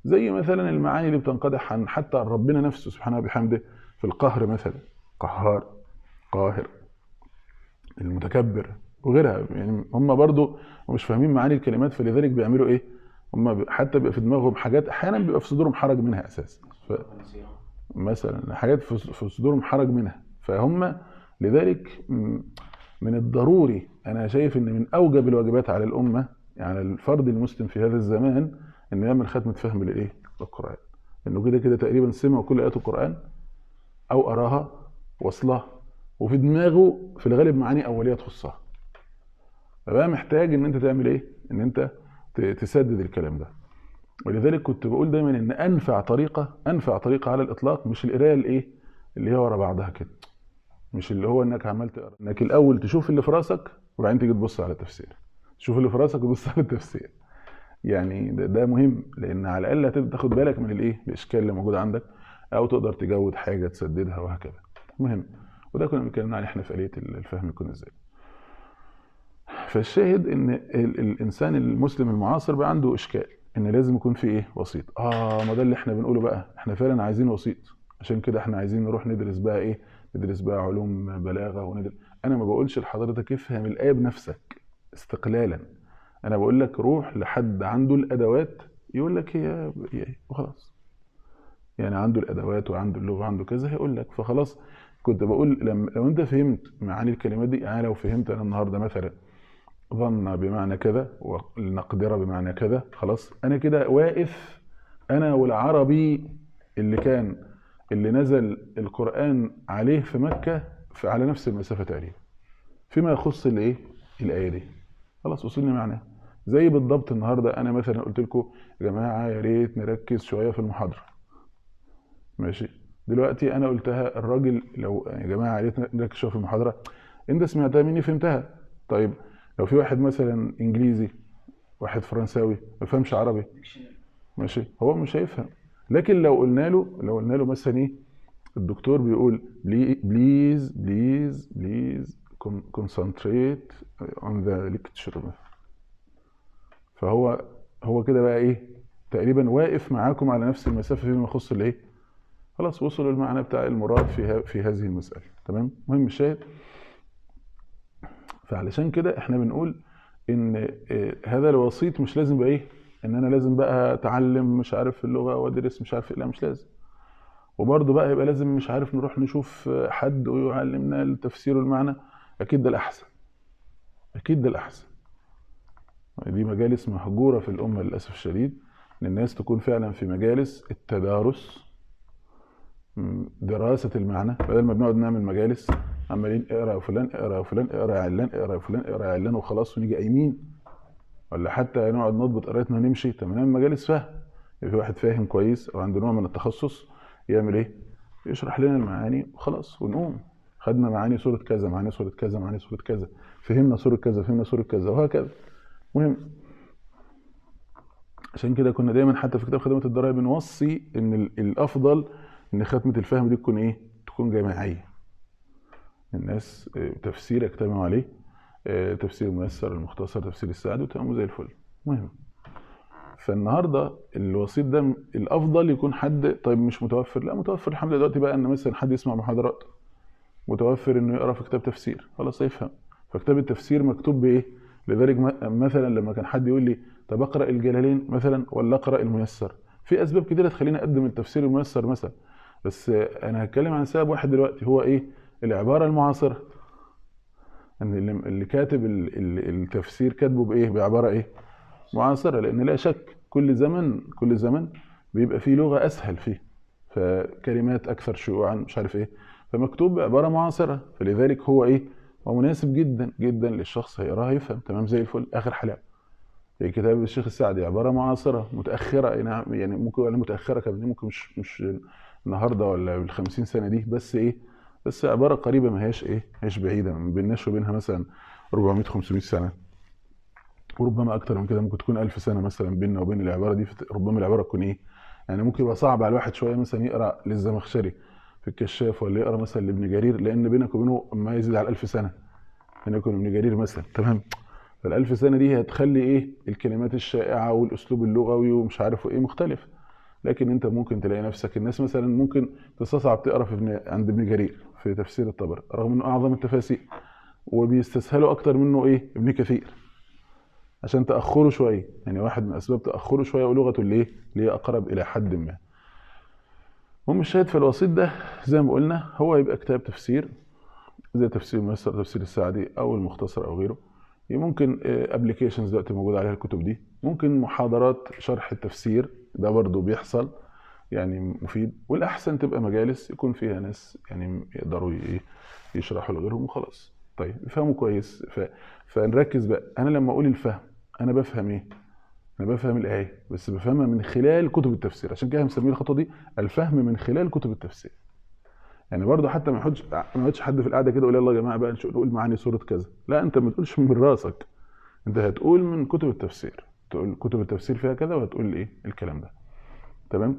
B: زي مثلا المعاني اللي بتنقدح عن حتى عن ربنا نفسه سبحانه وبحمده في القهر مثلا، قهار، قاهر، المتكبر وغيرها. يعني هم برضو مش فاهمين معاني الكلمات، فلذلك بيعملوا ايه؟ هم حتى بيبقى في دماغهم حاجات احيانا بيبقى في صدورهم حرج منها اساسا، مثلا حاجات في صدورهم حرج منها، فهم لذلك من الضروري، انا شايف ان من اوجب الواجبات على الامه، يعني الفرد المسلم في هذا الزمان، انه يعمل ختمه فهم للايه؟ للقران. انه كده كده تقريبا سمع كل ايات القران او قراها وصلها، وفي دماغه في الغالب معاني اوليه تخصها، فبقى محتاج ان انت تعمل ايه؟ ان انت تسدد الكلام ده. ولذلك كنت بقول دايما ان انفع طريقه على الاطلاق مش القرايه الايه؟ اللي هي ورا بعضها كده، مش اللي هو انك عمال تقرا، انك الاول تشوف اللي في راسك وبعدين تيجي تبص على التفسير، تشوف اللي في راسك وتبص على التفسير. يعني ده مهم، لان على الاقل هتبدا تاخد بالك من الايه؟ الاشكال اللي موجود عندك، او تقدر تجود حاجه تسددها وهكذا. مهم. وده كنا بنتكلم عليه احنا في آلية الفهم يكون ازاي. فالشاهد ان الانسان المسلم المعاصر بقى عنده اشكال ان لازم يكون في ايه؟ وسيط. ما ده اللي احنا بنقوله بقى، احنا فعلا عايزين وسيط، عشان كده احنا عايزين نروح ندرس بقى ايه؟ ندرس بقى علوم بلاغه وندرس. انا ما بقولش لحضرتك افهم الايه بنفسك استقلالا، انا بقول لك روح لحد عنده الادوات يقول لك هي ايه وخلاص. يعني عنده الادوات وعنده اللغه وعنده كذا هيقول لك، فخلاص. كنت بقول لو انت فهمت معاني الكلمات دي، يعني لو فهمت انا النهارده مثلا ظن بمعنى كذا والنقدره بمعنى كذا، خلاص انا كده واقف، انا والعربي اللي نزل القرآن عليه في مكة على نفس المسافة تقريبا فيما يخص الايه؟ الآية دي، خلاص وصلنا معناها. زي بالضبط النهارده انا مثلا قلت لكم يا جماعه يا ريت نركز شويه في المحاضره، ماشي؟ دلوقتي انا قلتها، الراجل لو يا جماعه يا ريت نركز شويه في المحاضره، انت سمعتها مني فهمتها. طيب لو في واحد مثلا انجليزي، واحد فرنساوي ما فهمش عربي، ماشي، هو مش هيفهم. لكن لو قلنا له مثلا ايه؟ الدكتور بيقول بليز concentrate on the lecture، فهو كده بقى ايه؟ تقريبا واقف معاكم على نفس المسافه فيما يخص الايه؟ خلاص وصلوا المعنى بتاع المراد في هذه المساله. تمام؟ مهم الشاهد. فعلشان كده احنا بنقول ان هذا الوسيط مش لازم بقى ايه؟ ان انا لازم بقى اتعلم مش عارف اللغه وادرس مش عارف ايه، لا مش لازم. وبرضه بقى يبقى لازم مش عارف نروح نشوف حد ويعلمنا التفسير والمعنى. اكيد ده الاحسن، اكيد ده الاحسن. دي مجالس مهجوره في الامه للاسف الشديد، ان الناس تكون فعلا في مجالس التدارس، دراسه المعنى، بدل ما بنقعد نعمل مجالس عمالين اقرا يا فلان اقرا يا فلان اقرا يا علان اقرا يا فلان اقرا يا علان وخلاص ونيجي قايمين، ولا حتى نقعد نضبط قرايتنا ونمشي. طب نعمل مجالس فهم، يعني في واحد فاهم كويس او عنده نوع من التخصص يعمل ايه؟ يشرح لنا المعاني وخلاص ونقوم خدنا معاني سوره كذا، معاني سوره كذا، معاني سوره كذا، فهمنا سوره كذا، فهمنا سوره كذا، وهكذا. مهم. عشان كده كنا دايما حتى في كتاب خدمات الدرايه بنوصي ان الافضل ان ختمه الفهم دي تكون ايه؟ تكون جماعيه، الناس تفسير يجتمعوا عليه، تفسير الميسر المختصر تفسير السعد وتمامه زي الفل. مهم. فالنهارده الوسيط ده الافضل يكون حد طيب مش متوفر، لا متوفر الحمد لله دلوقتي بقى ان مثلا حد يسمع محاضرات، متوفر انه يقرا في كتاب تفسير، خلاص يفهم. فكتاب التفسير مكتوب بايه؟ لذلك مثلا لما كان حد يقول لي طب اقرا الجلالين مثلا ولا اقرا الميسر، في اسباب كتيره تخليني اقدم التفسير الميسر مثلا، بس انا هتكلم عن سبب واحد دلوقتي هو ايه؟ العباره المعاصره، ان اللي كاتب التفسير كاتبه بايه؟ بعباره ايه؟ معاصره، لان لا شك كل زمن بيبقى فيه لغه اسهل فيه، فكلمات اكثر شيوعا مش عارف ايه، فمكتوب بعباره معاصره، فلذلك هو ايه؟ هو مناسب جدا جدا للشخص هيقراها يفهم تمام زي الفل. اخر حلاوه في كتاب الشيخ السعدي عباره معاصره متاخره، نعم يعني ممكن ولا متاخره كمان، ممكن مش النهارده ولا بال50 سنه دي، بس ايه؟ بس عباره قريبه، ما هياش ايه؟ ماهيش بعيده، ما بيناش وبينها مثلا 400 500 سنه، وربما اكتر من كده، ممكن تكون 1000 سنه مثلا بيننا وبين العباره دي. ربما العباره تكون ايه؟ يعني ممكن يبقى صعب على الواحد شويه مثلا يقرا للزمخشري في الكشاف، ولا يقرا مثلا لابن جرير، لان بينك وبينه ما يزيد على 1000 سنه بينك وبين ابن جرير مثلا. تمام؟ فال1000 سنه دي هتخلي ايه؟ الكلمات الشائعه والاسلوب اللغوي ومش عارف ايه مختلف. لكن انت ممكن تلاقي نفسك الناس مثلا ممكن تستصعب تقرا عند ابن جرير في تفسير الطبري رغم انه اعظم التفاسير، وبيستسهلوا اكتر منه ايه ابن كثير عشان تاخره شويه، يعني واحد من اسباب تاخره شويه ولغته اللي هي اقرب الى حد ما. المهم الشاهد في الوسيط ده زي ما قلنا هو يبقى كتاب تفسير زي تفسير ميسر، تفسير السعدي او المختصر او غيره. ممكن ابلكيشنز دلوقتي موجوده عليها الكتب دي، ممكن محاضرات شرح التفسير ده برضو بيحصل يعني مفيد، والاحسن تبقى مجالس يكون فيها ناس يعني يقدروا يشرحوا لغيرهم وخلاص. طيب يفهموا كويس. فنركز بقى، انا لما اقول الفهم انا بفهم ايه؟ انا بفهم الايه بس بفهمها من خلال كتب التفسير، عشان كده مسميه الخطوه دي الفهم من خلال كتب التفسير. يعني برضه حتى ما يقعدش حد في القعده كده يقول يلا يا جماعه بقى نقول معاني سوره كذا، لا انت ما تقولش من راسك، انت هتقول من كتب التفسير، تقول كتب التفسير فيها كذا وهتقول ايه الكلام ده. تمام.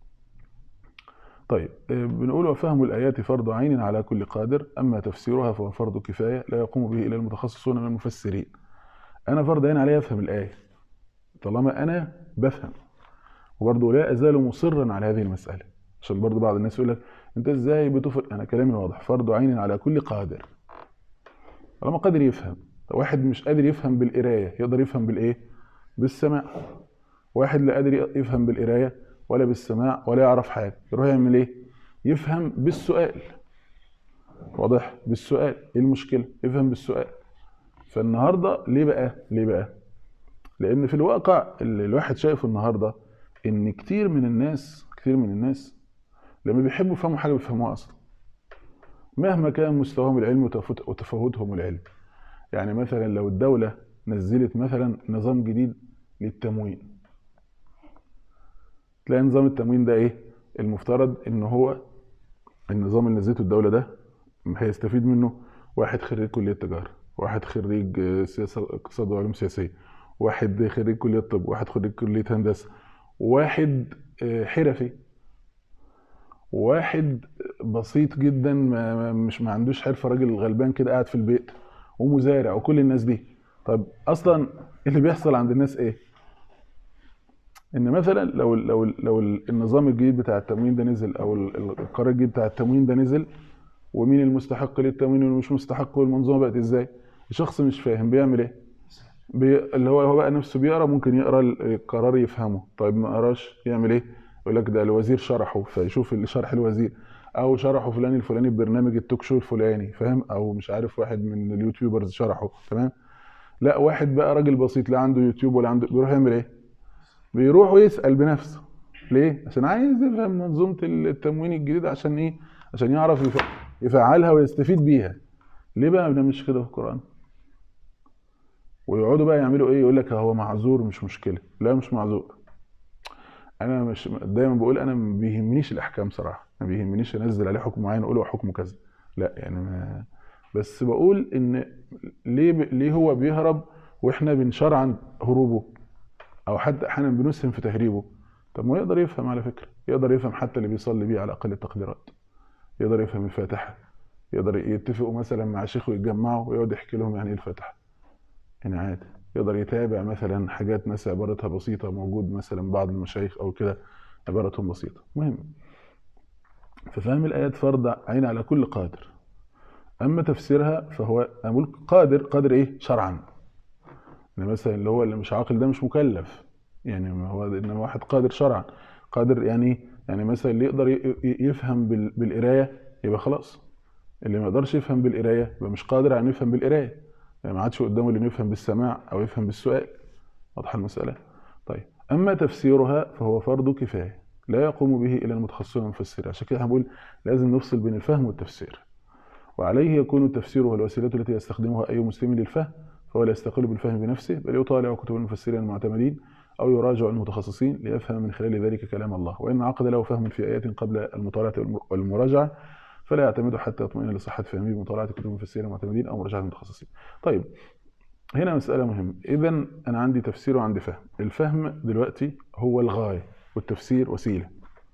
B: طيب بنقول وفهم الايات فرض عين على كل قادر، اما تفسيرها فهو فرض كفايه لا يقوم به الا المتخصصون من المفسرين. انا فرض عين عليا افهم الايه طالما انا بفهم، وبرضه لا ازال مصرا على هذه المساله، عشان برضه بعض الناس يقول لك انت ازاي بتفرق. انا كلامي واضح، فرض عين على كل قادر طالما قادر يفهم. واحد مش قادر يفهم بالقرايه يقدر يفهم بالايه؟ بالسماع. واحد لا قادر يفهم بالقرايه ولا بالسماع ولا يعرف حاجه، يروح يعمل ايه؟ يفهم بالسؤال. واضح؟ بالسؤال. ايه المشكله؟ يفهم بالسؤال. فالنهارده ليه بقى؟ لان في الواقع اللي الواحد شايفه النهارده ان كتير من الناس لما بيحبوا يفهموا حاجه بيفهموها اصلا مهما كان مستواهم العلمي وتفاوتهم العلمي. يعني مثلا لو الدوله نزلت مثلا نظام جديد للتموين، تلاقي نظام التموين ده ايه؟ المفترض ان هو النظام اللي نزلته الدوله ده هيستفيد منه واحد خريج كليه تجاره، واحد خريج سياسه اقتصاد وعلوم سياسيه، واحد خريج كليه طب، واحد خريج كليه هندسه، واحد حرفي، واحد بسيط جدا ما عندوش حرفه، راجل غلبان كده قاعد في البيت، ومزارع، وكل الناس دي. طب اصلا اللي بيحصل عند الناس ايه؟ ان مثلا لو النظام الجديد بتاع التموين ده نزل، او القرار الجديد بتاع التموين ده نزل، ومين المستحق للتموين واللي مش مستحق والمنظومه بقت ازاي، الشخص مش فاهم بيعمل ايه؟ اللي هو بقى نفسه بيقرا، ممكن يقرا القرار يفهمه. طيب ما قراش يعمل ايه؟ يقول لك ده الوزير شرحه، فيشوف اللي شرح الوزير، او شرحه فلان الفلاني ببرنامج التوك شو الفلاني، فاهم؟ او مش عارف واحد من اليوتيوبرز شرحه. تمام. لا واحد بقى راجل بسيط لا عنده يوتيوب ولا عنده، بيروح يعمل ايه؟ بيروح ويسال بنفسه. ليه؟ عشان عايز يفهم منظومه التموين الجديده. عشان ايه؟ عشان يعرف يفعلها ويستفيد بيها. ليه بقى ما بنعملش كده في القران؟ ويقعدوا بقى يعملوا ايه؟ يقول لك هو معذور مش مشكله. لا مش معذور. انا مش دايما بقول انا ما بيهمنيش الاحكام صراحه، ما بيهمنيش انزل عليه حكم معين واقول هو حكمه كذا، لا يعني بس بقول ان ليه هو بيهرب واحنا بنشرعن هروبه، او حتى احيانا بنسهم في تهريبه. طب ما يقدر يفهم، على فكره يقدر يفهم حتى اللي بيصلي بيه على اقل التقديرات، يقدر يفهم الفاتحه، يقدر يتفقوا مثلا مع شيخ ويتجمعوا ويقعد يحكي لهم يعني ايه الفاتحه، يعني عادي. يقدر يتابع مثلا حاجات ناس عبارتها بسيطه، موجود مثلا بعض المشايخ او كده عبارتهم بسيطه. مهم. ففهم الايات فرض عين على كل قادر، اما تفسيرها فهو اقول قادر ايه شرعا. يعني مثلا اللي مش عاقل ده مش مكلف، يعني ما هو انما واحد قادر شرعا. قادر يعني مثلا اللي يقدر يفهم بالقرايه يبقى خلاص، اللي ما يقدرش يفهم بالقرايه يبقى مش قادر على انه يفهم بالقرايه، يعني ما عادش قدامه اللي يفهم بالسماع او يفهم بالسؤال. واضحه المساله؟ طيب اما تفسيرها فهو فرض كفايه لا يقوم به الا المتخصصون المفسرين. عشان كده هنقول لازم نفصل بين الفهم والتفسير، وعليه يكون التفسير هو الوسيله التي يستخدمها اي مسلم للفهم، فهو لا يستقل بالفهم بنفسه بل يطالع كتب المفسرين المعتمدين او يراجع المتخصصين ليفهم من خلال ذلك كلام الله. وان عقد له فهم في ايات قبل المطالعه والمراجعه فلا يعتمد حتى يطمئن لصحه فهمه بمطالعه كتب المفسرين المعتمدين او مراجعه المتخصصين. طيب هنا مساله مهمه. اذا انا عندي تفسير وعندي فهم. الفهم دلوقتي هو الغايه والتفسير وسيله.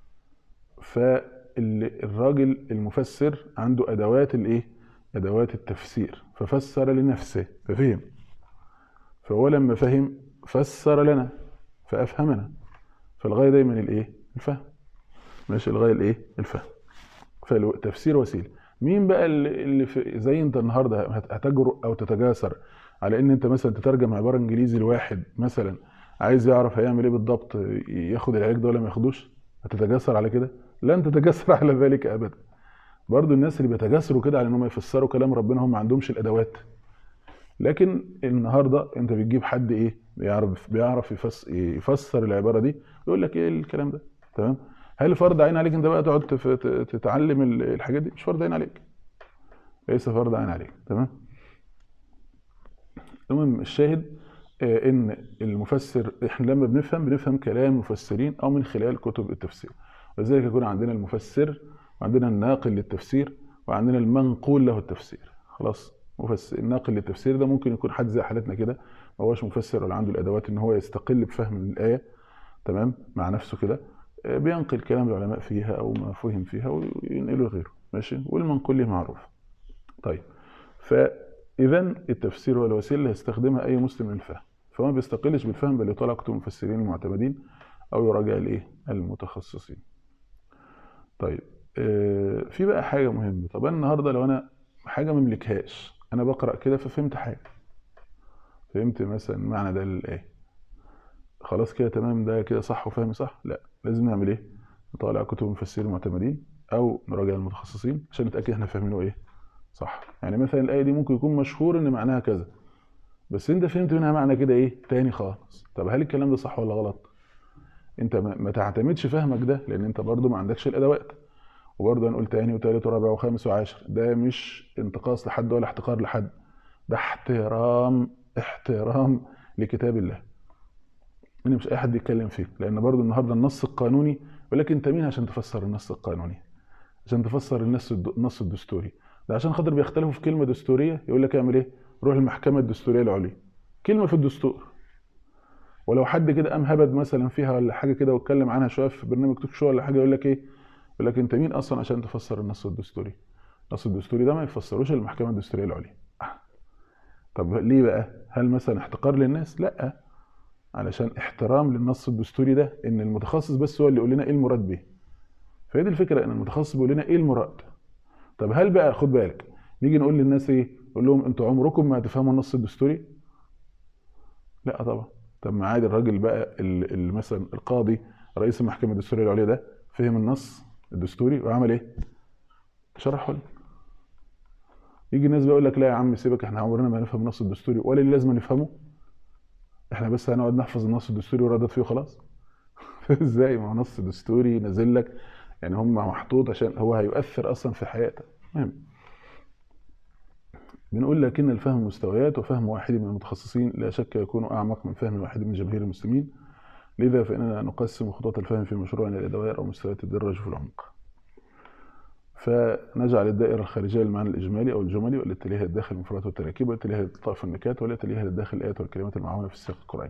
B: فالراجل المفسر عنده ادوات الايه؟ ادوات التفسير. ففسر لنفسه ففهم، فهو لما فهم فسر لنا فافهمنا. فالغايه دايما الايه؟ الفهم. ماشي، الغايه الايه؟ الفهم. فالتفسير وسيله. مين بقى اللي زي انت النهارده هتجرؤ او تتجاسر على ان انت مثلا تترجم عباره انجليزي لواحد مثلا عايز يعرف هيعمل ايه بالضبط، ياخد العلاج ده ولا ما ياخدوش؟ هتتجاسر على كده؟ لن تتجاسر على ذلك ابدا. برضو الناس اللي بيتجاسروا كده على انهم يفسروا كلام ربنا هم ما عندهمش الادوات. لكن النهارده انت بتجيب حد ايه بيعرف يفسر العباره دي، يقول لك ايه الكلام ده. تمام. هل فرض عين عليك انت بقى تقعد تتعلم الحاجات دي؟ مش فرض عين عليك، ليس فرض عين عليك. تمام. المهم الشاهد ان المفسر، احنا لما بنفهم كلام مفسرين او من خلال كتب التفسير. ولذلك يكون عندنا المفسر وعندنا الناقل للتفسير وعندنا المنقول له التفسير. خلاص. مفسر الناقل للتفسير ده ممكن يكون حد زي حالتنا كده ما هوش مفسر ولا عنده الادوات ان هو يستقل بفهم الايه. تمام. مع نفسه كده بينقل كلام العلماء فيها او ما فهم فيها وينقله لغيره. ماشي. والمنقول له معروف. طيب. فاذا التفسير هو الوسيله اللي هيستخدمها اي مسلم للفهم، فما بيستقلش بالفهم بل يطالع كتب المفسرين المعتمدين او يراجع الايه؟ المتخصصين. طيب في بقى حاجه مهمه. طب انا النهارده لو انا حاجه ما املكهاش، انا بقرا كده ففهمت حاجه، فهمت مثلا معنى ده للايه، خلاص كده تمام، ده كده صح وفهمي صح؟ لا، لازم نعمل ايه؟ نطالع كتب المفسرين المعتمدين او نراجع المتخصصين عشان نتاكد احنا فاهمينه ايه صح. يعني مثلا الايه دي ممكن يكون مشهور ان معناها كذا، بس انت فهمت منها معنى كده ايه تاني خالص. طب هل الكلام ده صح ولا غلط؟ انت ما تعتمدش فهمك ده، لان انت برضو ما عندكش الادوات. وبرضه هنقول تاني وتالت ورابع وخامس وعاشر، ده مش انتقاص لحد ولا احتقار لحد، ده احترام لكتاب الله، ان مش اي حد يتكلم فيه. لان برضه النهارده النص القانوني، ولكن انت مين عشان تفسر النص القانوني؟ عشان تفسر النص الدستوري ده، عشان خاطر بيختلفوا في كلمه دستوريه يقول لك اعمل ايه؟ روح المحكمه الدستوريه العليا، كلمه في الدستور. ولو حد كده قام هبد مثلا فيها ولا حاجه كده واتكلم عنها شويه في برنامج توك شو ولا حاجه، يقول لك ايه؟ يقول لك انت مين اصلا عشان تفسر النص الدستوري؟ النص الدستوري ده ما يفسروش المحكمه الدستوريه العليا. طب ليه بقى؟ هل مثلا احتقار للناس؟ لا، علشان احترام للنص الدستوري ده، ان المتخصص بس هو اللي يقول لنا ايه المراد به. فهي دي الفكره، ان المتخصص بيقول لنا ايه المراد. طب هل بقى، خد بالك، نيجي نقول للناس ايه؟ نقول لهم انتوا عمركم ما هتفهموا النص الدستوري؟ لا طبعا. طب ما عادي الراجل بقى مثلا القاضي رئيس المحكمه الدستوريه العليا ده فهم النص الدستوري وعمل ايه؟ شرحه لنا. يجي الناس بقى يقول لك لا يا عم سيبك، احنا عمرنا ما هنفهم النص الدستوري ولا اللي لازم نفهمه، احنا بس هنقعد نحفظ النص الدستوري وردد فيه وخلاص. ازاي؟ ما هو نص دستوري نازل لك، يعني هم محطوط عشان هو هيؤثر اصلا في حياتك. المهم بنقول لكن الفهم مستويات، وفهم واحد من المتخصصين لا شك يكون اعمق من فهم واحد من جماهير المسلمين. لذا فاننا نقسم خطوط الفهم في مشروعنا الى دوائر او مستويات تدرج في العمق. فنجعل الدائرة الخارجية المعنى الإجمالي أو الجملي، والتي تليها الداخل المفردات والتراكيب، والتي تليها الطائف والنكات، والتي تليها الداخل الآيات والكلمات المعونة في السياق القرآني.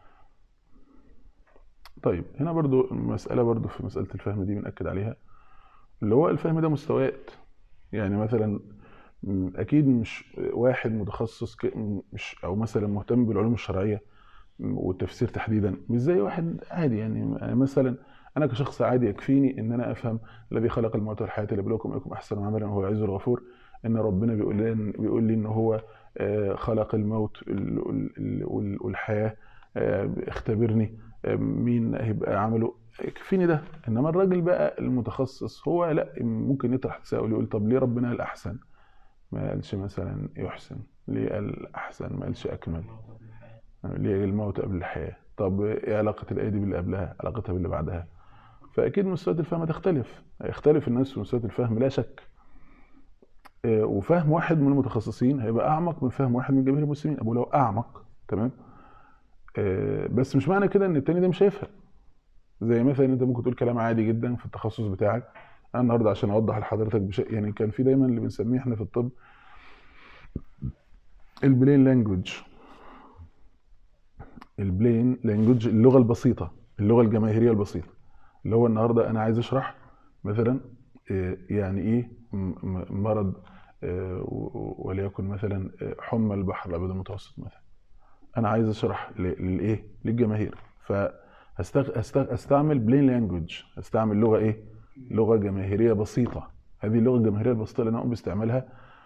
B: طيب هنا برضو مسألة برضو في مسألة الفهم دي بنأكد عليها، اللي هو الفهم ده مستويات. يعني مثلا أكيد مش واحد متخصص مش أو مثلا مهتم بالعلوم الشرعية والتفسير تحديدا مش زي واحد عادي. يعني مثلا انا كشخص عادي يكفيني ان انا افهم الذي خلق الموت والحياه ليبلوكم ايكم احسن عملا وهو العزيز الغفور. ان ربنا بيقول لي ان هو خلق الموت والحياه، اختبرني مين هيبقى عمله، يكفيني ده. انما الراجل بقى المتخصص هو لا، ممكن يطرح تساؤل يقول طب ليه ربنا قال احسن ما قالش مثلا يحسن؟ ليه قال احسن ما قالش اكمل؟ ليه الموت قبل الحياة؟ طب ايه علاقة الآية دي باللي قبلها؟ علاقتها باللي بعدها؟ فأكيد مستويات الفهم هتختلف، هيختلف الناس في مستويات الفهم لا شك. وفهم واحد من المتخصصين هيبقى أعمق من فهم واحد من جماهير المسلمين، أبو لو أعمق. تمام. بس مش معنى كده إن التاني ده مش هيفهم. زي مثلا أنت ممكن تقول كلام عادي جدا في التخصص بتاعك. أنا النهارده عشان أوضح لحضرتك بشيء، يعني كان في دايما اللي بنسميه إحنا في الطب البلين لانجوج. البلين لانجوج اللغه البسيطه، اللغه الجماهيريه البسيطه، اللي هو النهارده انا عايز اشرح مثلا يعني ايه مرض وليكن مثلا حمى البحر الابيض المتوسط مثلا. انا عايز اشرح للايه؟ للجماهير. استعمل بلين لانجوج، استعمل لغه ايه؟ لغه جماهيريه بسيطه. هذه اللغه الجماهيريه البسيطه اللي انا اقوم باستعمالها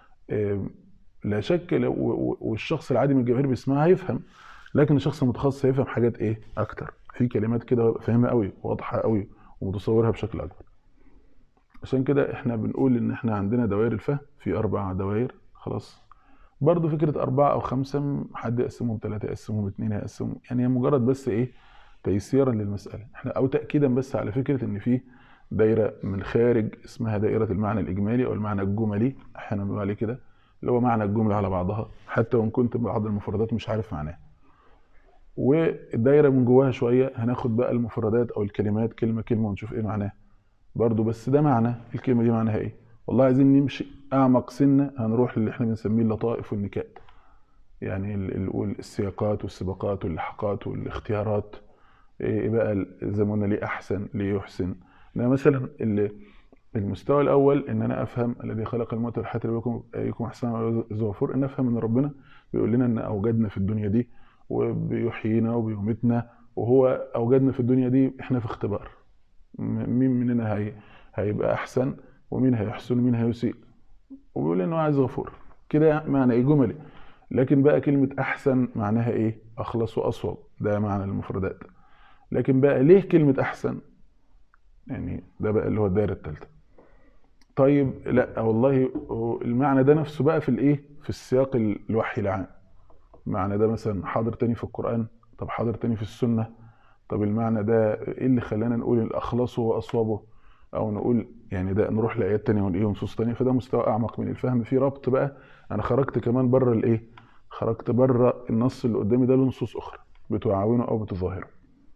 B: لا شك والشخص العادي من الجماهير بيسمعها هيفهم، لكن الشخص المتخصص هيفهم حاجات ايه اكتر، في كلمات كده فاهمها قوي واضحه قوي ومتصورها بشكل اكبر. عشان كده احنا بنقول ان احنا عندنا دوائر الفهم في 4 دوائر. خلاص، برضو فكره 4 أو 5 حد يقسمهم 3، يقسمهم 2، يقسمهم، يعني هي مجرد بس ايه تيسيرا للمساله احنا، او تاكيدا بس على فكره ان في دايره من خارج اسمها دائره المعنى الاجمالي او المعنى الجملي، احيانا بنقول عليه كده، اللي هو معنى الجمله على بعضها حتى وان كنت بعض المفردات مش عارف معناها. والدايره من جواها شويه هناخد بقى المفردات او الكلمات كلمه كلمه ونشوف ايه معناها برضو، بس ده معنى الكلمه دي معناها ايه. والله عايزين نمشي اعمق سنه هنروح للي احنا بنسميه اللطائف والنكات، يعني السياقات والسباقات واللحقات والاختيارات. ايه بقى زي ما قلنا، ليه احسن، ليه يحسن. انا مثلا المستوى الاول ان انا افهم الذي خلق الموت والحياه ليبلوكم ايكم احسن عملا غفور، ان افهم ان ربنا بيقول لنا ان اوجدنا في الدنيا دي وبيحيينا وبيميتنا، وهو اوجدنا في الدنيا دي احنا في اختبار، مين مننا هيبقى احسن ومين هيحسن ومين هيسيء، وبيقول انه عايز غفور. كده معنى ايه جملي. لكن بقى كلمه احسن معناها ايه؟ اخلص واصوب، ده معنى المفردات. لكن بقى ليه كلمه احسن؟ يعني ده بقى اللي هو الدائره الثالثه. طيب لا والله المعنى ده نفسه بقى في الايه، في السياق الوحي العام. المعنى ده مثلا حاضر تاني في القرآن، طب حاضر تاني في السنة، طب المعنى ده ايه اللي خلانا نقول الاخلاص واصوابه، او نقول يعني ده نروح لايات تانية ونلاقيه نصوص تانية. فده مستوى اعمق من الفهم، في ربط بقى. انا خرجت كمان بره الايه، خرجت بره النص اللي قدامي ده لنصوص اخرى بتعاونه او بتظاهره.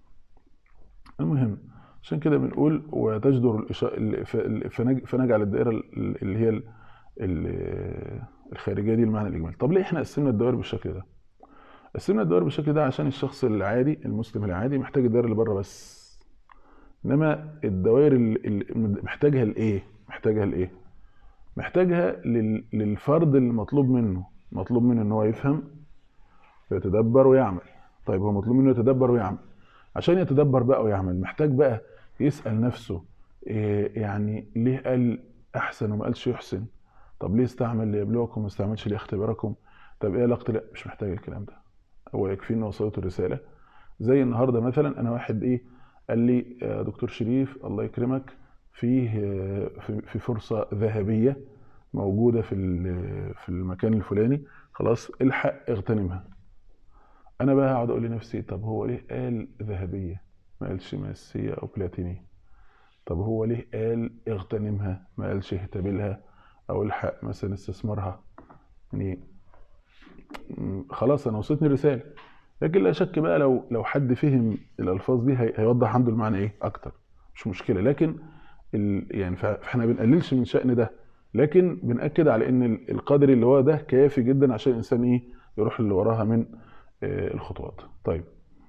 B: المهم عشان كده بنقول وتجدر فنجعل الدائره اللي هي الخارجيه دي المعنى الاجمالي. طب ليه احنا قسمنا الدوائر بالشكل ده؟ قسمنا الدوائر بالشكل ده عشان الشخص العادي المسلم العادي محتاج الدائره اللي بره بس، انما الدوائر اللي محتاجها لايه؟ محتاجها للفرد اللي مطلوب منه ان هو يفهم ويتدبر ويعمل. طيب هو مطلوب منه يتدبر ويعمل، عشان يتدبر بقى ويعمل محتاج بقى يسأل نفسه يعني ليه قال احسن وما قالش يحسن؟ طب ليه استعمل ليبلوكم ما استعملش ليختبركم؟ طب ايه علاقه؟ لا مش محتاج الكلام ده، هو يكفي ان وصلته الرساله. زي النهارده مثلا انا واحد قال لي يا دكتور شريف الله يكرمك، في فرصه ذهبيه موجوده في المكان الفلاني، خلاص الحق اغتنمها. انا بقى هقعد اقول لنفسي طب هو ليه قال ذهبيه ما قالش ماسيه او بلاتينيه؟ طب هو ليه قال اغتنمها ما قالش اهتبلها او الحق مثلا استثمرها؟ يعني خلاص انا وصلتني الرساله. لكن لا شك بقى لو حد فهم الالفاظ دي هيوضح عنده المعنى ايه اكتر، مش مشكله. لكن يعني فاحنا بنقللش من شأن ده، لكن بنأكد على ان القدر اللي هو ده كافي جدا عشان الانسان يروح اللي وراها من الخطوات. طيب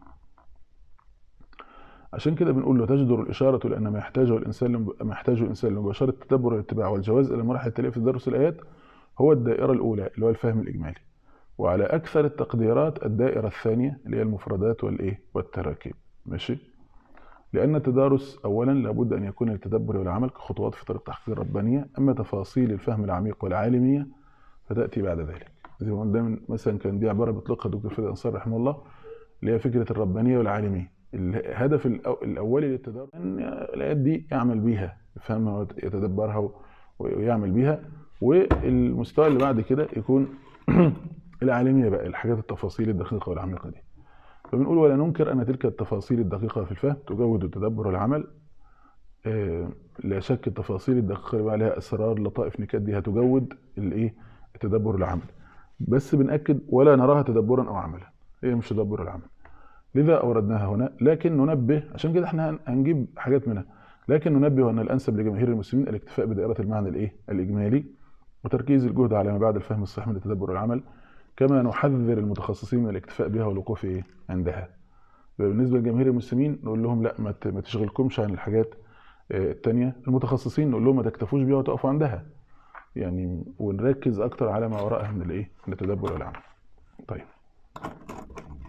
B: عشان كده بنقول له تجدر الإشارة لأن ما يحتاجه الإنسان لمباشرة التدبر والاتباع والجواز إلى مراحل التالية في تدرس الآيات هو الدائرة الأولى اللي هو الفهم الإجمالي، وعلى أكثر التقديرات الدائرة الثانية اللي هي المفردات والتراكيب. ماشي؟ لأن التدارس أولا لابد أن يكون التدبر والعمل كخطوات في طريق تحقيق الربانية، أما تفاصيل الفهم العميق والعالمية فتأتي بعد ذلك. زي ما قلنا مثلا كان دي عبارة بيطلقها دكتور فادي أنصار رحمه الله، اللي هي فكرة الربانية والعالمية. الهدف الأولي للتدبر أن الآيات دي يعمل بيها، يفهمها ويتدبرها ويعمل بيها، والمستوى اللي بعد كده يكون العالمية بقى، الحاجات التفاصيل الدقيقة والعميقة دي. فبنقول ولا ننكر أن تلك التفاصيل الدقيقة في الفهم تجود التدبر والعمل. لا شك التفاصيل الدقيقة اللي بقى عليها أسرار لطائف نكات دي هتجود التدبر والعمل، بس بنأكد ولا نراها تدبرا أو عملا، هي مش تدبر العمل. لذا أوردناها هنا، لكن ننبه عشان كده احنا هنجيب حاجات منها، لكن ننبه أن الأنسب لجماهير المسلمين الاكتفاء بدائرة المعنى الإجمالي وتركيز الجهد على ما بعد الفهم الصحيح من التدبر والعمل، كما نحذر المتخصصين من الاكتفاء بها والوقوف عندها. بالنسبة لجماهير المسلمين نقول لهم لا ما تشغلكمش عن الحاجات التانية. المتخصصين نقول لهم ما تكتفوش بها وتقفوا عندها يعني، ونركز أكتر على ما وراءها من التدبر والعمل. طيب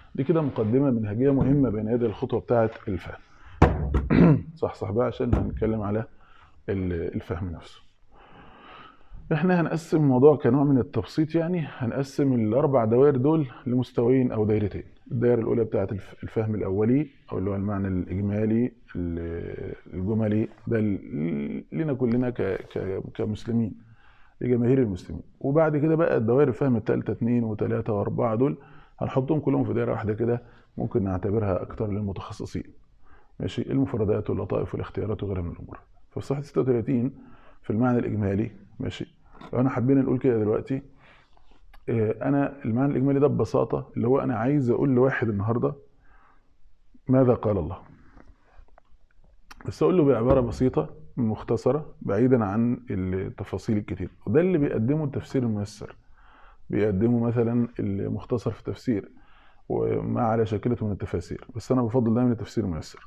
B: دي كده مقدمة منهجية مهمة بين هذه الخطوة بتاعة الفهم. صح بقى عشان هنتكلم على الفهم نفسه. احنا هنقسم الموضوع كنوع من التبسيط، يعني هنقسم الاربع دوائر دول لمستويين او دايرتين. الدائره الاولى بتاعه الفهم الاولي او اللي هو المعنى الاجمالي الجملي ده لنا كلنا كمسلمين، لجماهير المسلمين. وبعد كده بقى الدوائر الفهم الثالثه 2 و3 و4 دول هنحطهم كلهم في دائره واحده كده، ممكن نعتبرها اكتر للمتخصصين. ماشي، المفردات واللطائف والاختيارات وغيرها من الامور. ففي صفحه 36 في المعنى الاجمالي، ماشي، لو انا حبينا نقول كده دلوقتي، انا المعنى الاجمالي ده ببساطه اللي هو انا عايز اقول لواحد النهارده ماذا قال الله، بس اقول له بعباره بسيطه مختصره بعيدا عن التفاصيل الكتير. وده اللي بيقدمه التفسير الميسر، بيقدمه مثلا المختصر في التفسير وما على شاكله من التفاسير، بس انا بفضل دايما التفسير الميسر.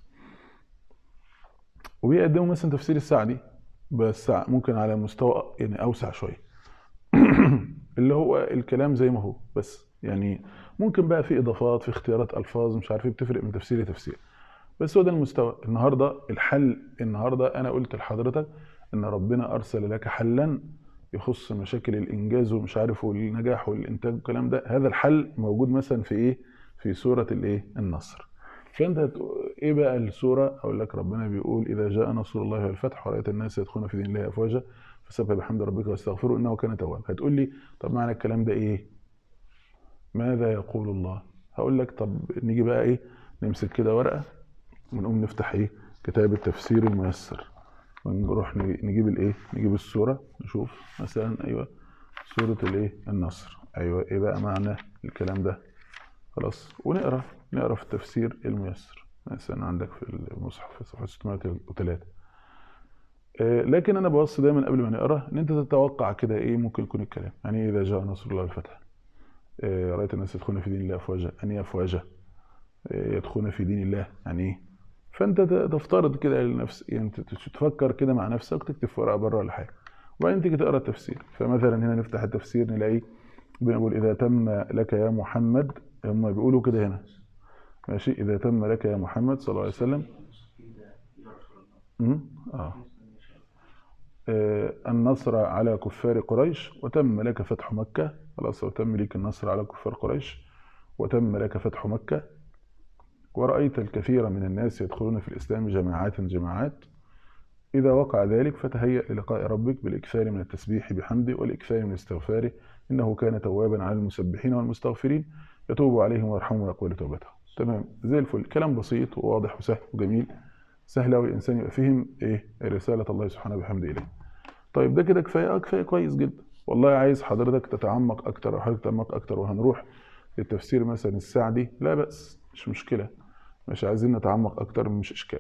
B: وبيقدمه مثلا تفسير السعدي، بس ممكن على مستوى يعني اوسع شويه. اللي هو الكلام زي ما هو، بس يعني ممكن بقى في اضافات، في اختيارات الفاظ مش عارف ايه، بتفرق من تفسير لتفسير، بس هو ده المستوى. النهارده الحل، النهارده انا قلت لحضرتك ان ربنا ارسل لك حلا يخص مشاكل الانجاز ومش عارف والنجاح والانتاج والكلام ده. هذا الحل موجود مثلا في ايه؟ في سوره الايه؟ النصر. فانت ايه بقى السوره؟ اقول لك ربنا بيقول اذا جاء نصر الله والفتح ورأيت الناس يدخلون في دين الله افواجا فسبح بحمد ربك واستغفره انه كان توابا. هتقول لي طب معنى الكلام ده ايه؟ ماذا يقول الله؟ هقول لك طب نيجي بقى ايه، نمسك كده ورقه ونقوم نفتح ايه؟ كتاب التفسير الميسر، ونروح نجيب الايه؟ نجيب السوره، نشوف مثلا ايوه سوره الايه؟ النصر. ايوه ايه بقى معنى الكلام ده؟ خلاص، نقرا في التفسير الميسر مثلا عندك في المصحف في صفحه 603. لكن انا بوصي دايما قبل ما نقرا ان انت تتوقع كده ايه ممكن يكون الكلام. يعني اذا جاء نصر الله والفتح، رايت الناس يدخلون في دين الله افواجا، يعني افواجا يدخلون في دين الله يعني ايه؟ فانت تفترض كده لنفس، يعني تفكر كده مع نفسك، تكتب في ورقه بره ولا حاجه، وبعدين تيجي تقرا التفسير. فمثلا هنا نفتح التفسير نلاقي بنقول اذا تم لك يا محمد، هم بيقولوا كده هنا، ماشي، اذا تم لك يا محمد صلى الله عليه وسلم النصر على كفار قريش وتم لك فتح مكة. خلاص، وتم لك النصر على كفار قريش وتم لك فتح مكة ورأيت الكثير من الناس يدخلون في الإسلام جماعات. إذا وقع ذلك فتهيأ للقاء ربك بالإكثار من التسبيح بحمده والإكثار من استغفاره إنه كان توابا على المسبحين والمستغفرين يتوب عليهم ويرحمهم ويقبل توبتهم. تمام، زي الفل، كلام بسيط وواضح وسهل وجميل، سهل أوي الإنسان يبقى فهم إيه رسالة الله سبحانه وبحمده إليه. طيب ده كده كفاية؟ كفاية كويس جدا. والله عايز حضرتك تتعمق أكتر أو حضرتك تتعمق أكتر وهنروح للتفسير مثلا السعدي، لا بأس، مش مشكلة، مش عايزين نتعمق أكتر مش إشكال.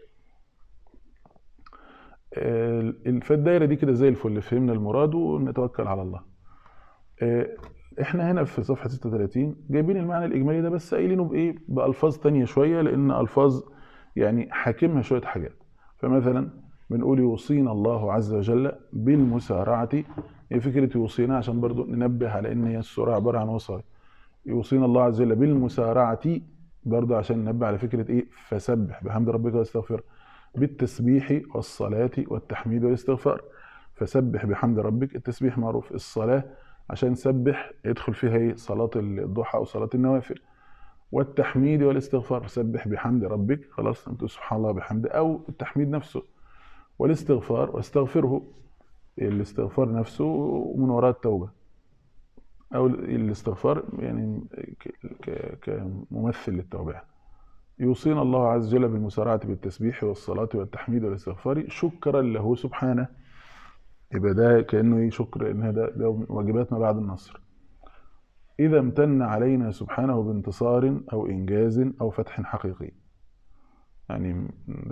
B: فالدايرة دي كده زي الفل، فهمنا المراد ونتوكل على الله. احنا هنا في صفحة 36 جايبين المعنى الإجمالي ده، بس قايلينه بإيه؟ بألفاظ تانية شوية، لأن ألفاظ يعني حاكمها شوية حاجات. فمثلا بنقول يوصينا الله عز وجل بالمسارعة، هي فكرة يوصينا عشان برضو ننبه على إن هي السورة عبارة عن وصايا. يوصينا الله عز وجل بالمسارعة برضو عشان ننبه على فكرة إيه؟ فسبح بحمد ربك واستغفره، بالتسبيح والصلاة والتحميد والاستغفار. فسبح بحمد ربك، التسبيح معروف، الصلاة عشان سبح يدخل فيها ايه؟ صلاة الضحى أو صلاة النوافل. والتحميد والاستغفار، سبح بحمد ربك، خلاص انت سبحان الله بحمد، أو التحميد نفسه. والاستغفار واستغفره، الاستغفار نفسه من وراء التوبة، أو الاستغفار يعني كممثل للتوبة. يوصينا الله عز وجل بالمسارعة بالتسبيح والصلاة والتحميد والاستغفار شكرا له سبحانه. يبقى ده كأنه شكر إن ده واجبات ما بعد النصر. إذا امتن علينا سبحانه بانتصار أو إنجاز أو فتح حقيقي. يعني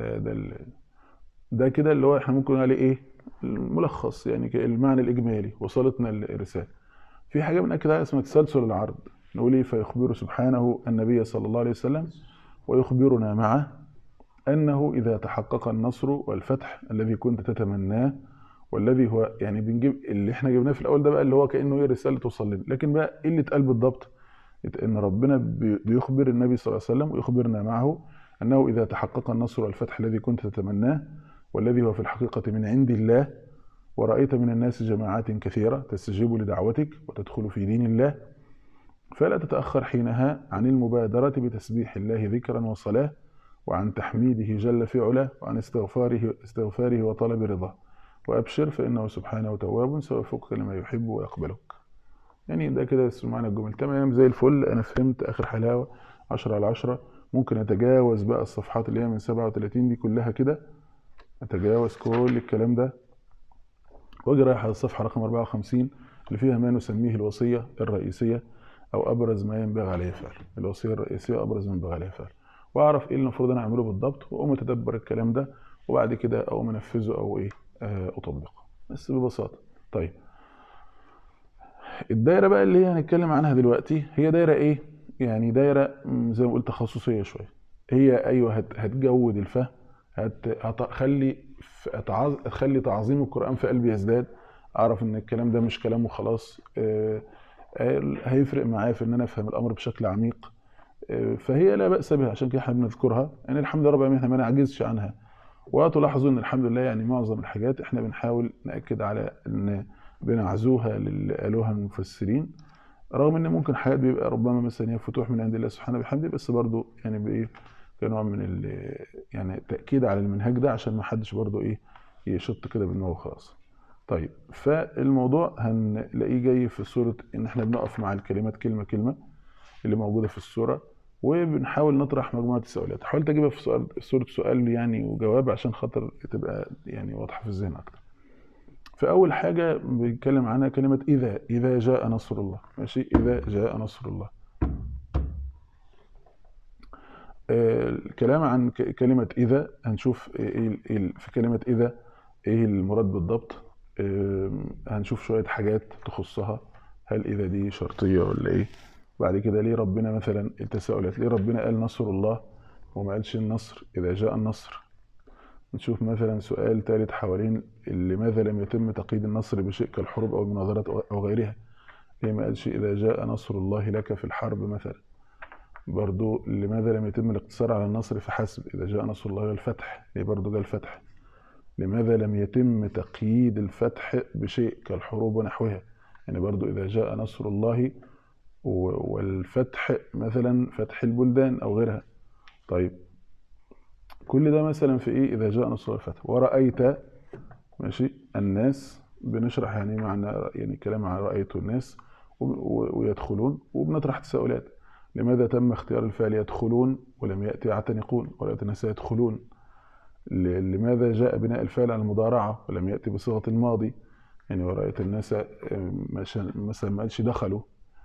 B: ده كده اللي هو احنا ممكن نقول عليه ايه؟ الملخص، يعني المعنى الإجمالي، وصلتنا الرسالة. في حاجة من كده اسمها تسلسل العرض، نقول ايه؟ فيخبر سبحانه النبي صلى الله عليه وسلم ويخبرنا معه أنه إذا تحقق النصر والفتح الذي كنت تتمناه، والذي هو يعني بنجيب اللي احنا جبناه في الأول ده بقى اللي هو كأنه ايه؟ رسالة توصل لنا. لكن بقى ايه اللي اتقال بالضبط؟ إن ربنا بيخبر النبي صلى الله عليه وسلم ويخبرنا معه أنه إذا تحقق النصر والفتح الذي كنت تتمناه والذي هو في الحقيقة من عند الله، ورأيت من الناس جماعات كثيرة تستجيب لدعوتك وتدخل في دين الله، فلا تتأخر حينها عن المبادرة بتسبيح الله ذكرا وصلاة، وعن تحميده جل في علاه، وعن استغفاره وطلب رضاه، وأبشر فإنه سبحانه تواب سيوفقك لما يحب ويقبلك. يعني ده كده معنى الجمل. تمام زي الفل، أنا فهمت آخر حلاوة 10/10. ممكن أتجاوز بقى الصفحات اللي هي من 37 دي كلها كده، أتجاوز كل الكلام ده وأجي رايح على الصفحة رقم 54 اللي فيها ما نسميه الوصية الرئيسية أو أبرز ما ينبغي عليه فعل. الوصية الرئيسية أبرز ما ينبغي عليه فعل، وأعرف إيه اللي المفروض أنا أعمله بالضبط، وأقوم أتدبر الكلام ده، وبعد كده أقوم أنفذه أو إيه أطبقه بس ببساطة. طيب الدايرة بقى اللي هي هنتكلم عنها دلوقتي هي دايرة إيه؟ يعني دايرة زي ما قلت تخصصية شوية. هي أيوه هتجود الفهم، هتخلي تعظيم القرآن في قلبي يزداد، أعرف إن الكلام ده مش كلام وخلاص، هيفرق معايا في إن أنا أفهم الأمر بشكل عميق. فهي لا بأس بها، عشان كده احنا بنذكرها يعني الحمد لله رب العالمين، احنا ما نعجزش عنها. وتلاحظوا ان الحمد لله يعني معظم الحاجات احنا بنحاول نأكد على ان بنعزوها للي قالوها المفسرين، رغم ان ممكن حاجات بيبقى ربما مثلا هي فتوح من عند الله سبحانه وبحمده، بس برضو يعني بايه كنوع من يعني التأكيد على المنهج ده عشان ما حدش برضو ايه يشط كده بدماغه خلاص. طيب فالموضوع هنلاقيه جاي في صورة ان احنا بنقف مع الكلمات كلمة كلمة اللي موجودة في السورة، وبنحاول نطرح مجموعة تساؤلات. حاولت اجيبها في صورة سؤال يعني وجواب عشان خاطر تبقى يعني واضحة في الذهن اكتر. فأول حاجة بيتكلم عنها كلمة إذا جاء نصر الله. ماشي، إذا جاء نصر الله. الكلام عن كلمة إذا هنشوف في كلمة إذا إيه المراد بالضبط. هنشوف شوية حاجات تخصها، هل إذا دي شرطية ولا إيه. بعد كده ليه ربنا مثلا التساؤلات، ليه ربنا قال نصر الله وما قالش النصر إذا جاء النصر. نشوف مثلا سؤال ثالث حوالين لماذا لم يتم تقييد النصر بشيء كالحروب أو المناظرات أو غيرها، ليه ما قالش إذا جاء نصر الله لك في الحرب مثلا. برضو لماذا لم يتم الاقتصار على النصر فحسب، إذا جاء نصر الله والفتح ليه برضو جاء الفتح. لماذا لم يتم تقييد الفتح بشيء كالحروب ونحوها، يعني برضو إذا جاء نصر الله والفتح مثلا فتح البلدان أو غيرها. طيب كل ده مثلا في إيه إذا جاء نصر الله والفتح. ورأيت ماشي الناس، بنشرح يعني معنى يعني كلام عن رأيت الناس ويدخلون، وبنطرح تساؤلات. لماذا تم اختيار الفعل يدخلون ولم يأتي يعتنقون؟ ورأيت الناس يدخلون. لماذا جاء بناء الفعل على المضارعة ولم يأتي بصيغة الماضي؟ يعني ورأيت الناس مثلا ما قالش دخلوا.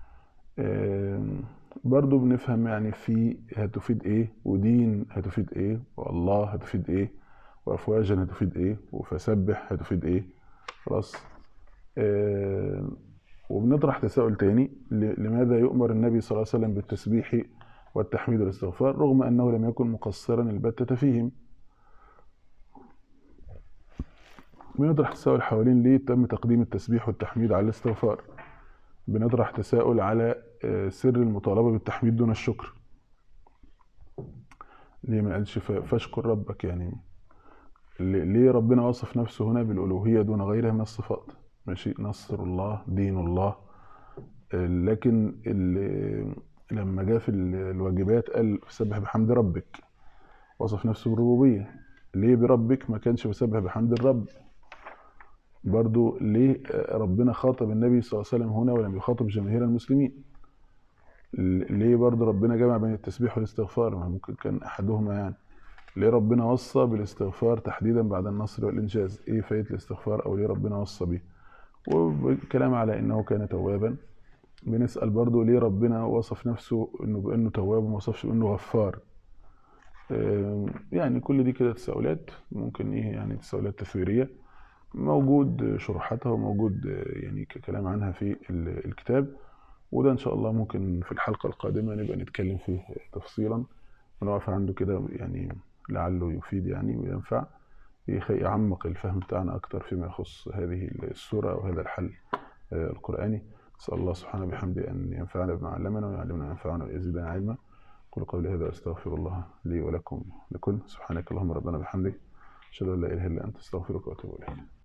B: برضو بنفهم يعني في هتفيد ايه، ودين هتفيد ايه، والله هتفيد ايه، وافواجا هتفيد ايه، وفسبح هتفيد ايه. خلاص. وبنطرح تساؤل تاني، لماذا يؤمر النبي صلى الله عليه وسلم بالتسبيح والتحميد والاستغفار رغم انه لم يكن مقصرا البتة فيهم. بنطرح تساؤل حوالين ليه تم تقديم التسبيح والتحميد على الاستغفار. بنطرح تساؤل على سر المطالبة بالتحميد دون الشكر، ليه ما قالش فاشكر ربك؟ يعني ليه ربنا وصف نفسه هنا بالألوهية دون غيرها من الصفات؟ ماشي، نصر الله دين الله، لكن لما جاء في الواجبات قال سبح بحمد ربك، وصف نفسه بالربوبية. ليه بربك ما كانش بسبح بحمد الرب؟ برضو ليه ربنا خاطب النبي صلى الله عليه وسلم هنا ولم يخاطب جماهير المسلمين؟ ليه برضو ربنا جمع بين التسبيح والاستغفار؟ ما ممكن كان أحدهما يعني. ليه ربنا وصى بالاستغفار تحديدا بعد النصر والإنجاز؟ ايه فايدة الاستغفار او ليه ربنا وصى بيه؟ والكلام على انه كان توابا. بنسأل برضو ليه ربنا وصف نفسه انه بانه تواب وما وصفش بانه غفار؟ يعني كل دي كده تساؤلات ممكن ايه يعني تساؤلات تثويرية، موجود شروحاتها وموجود يعني كلام عنها في الكتاب، وده ان شاء الله ممكن في الحلقة القادمة نبقى نتكلم فيه تفصيلا ونقف عنده كده، يعني لعله يفيد يعني وينفع يعمق الفهم بتاعنا أكتر فيما يخص هذه السورة أو هذا الحل القرآني. أسأل الله سبحانه بحمده أن ينفعنا بما علمنا ويعلمنا ما ينفعنا ويزيدنا علما. قل قولي هذا أستغفر الله لي ولكم لكل. سبحانك اللهم ربنا بحمدك، أشهد أن لا إله إلا أنت، أستغفرك وأتوب إليك.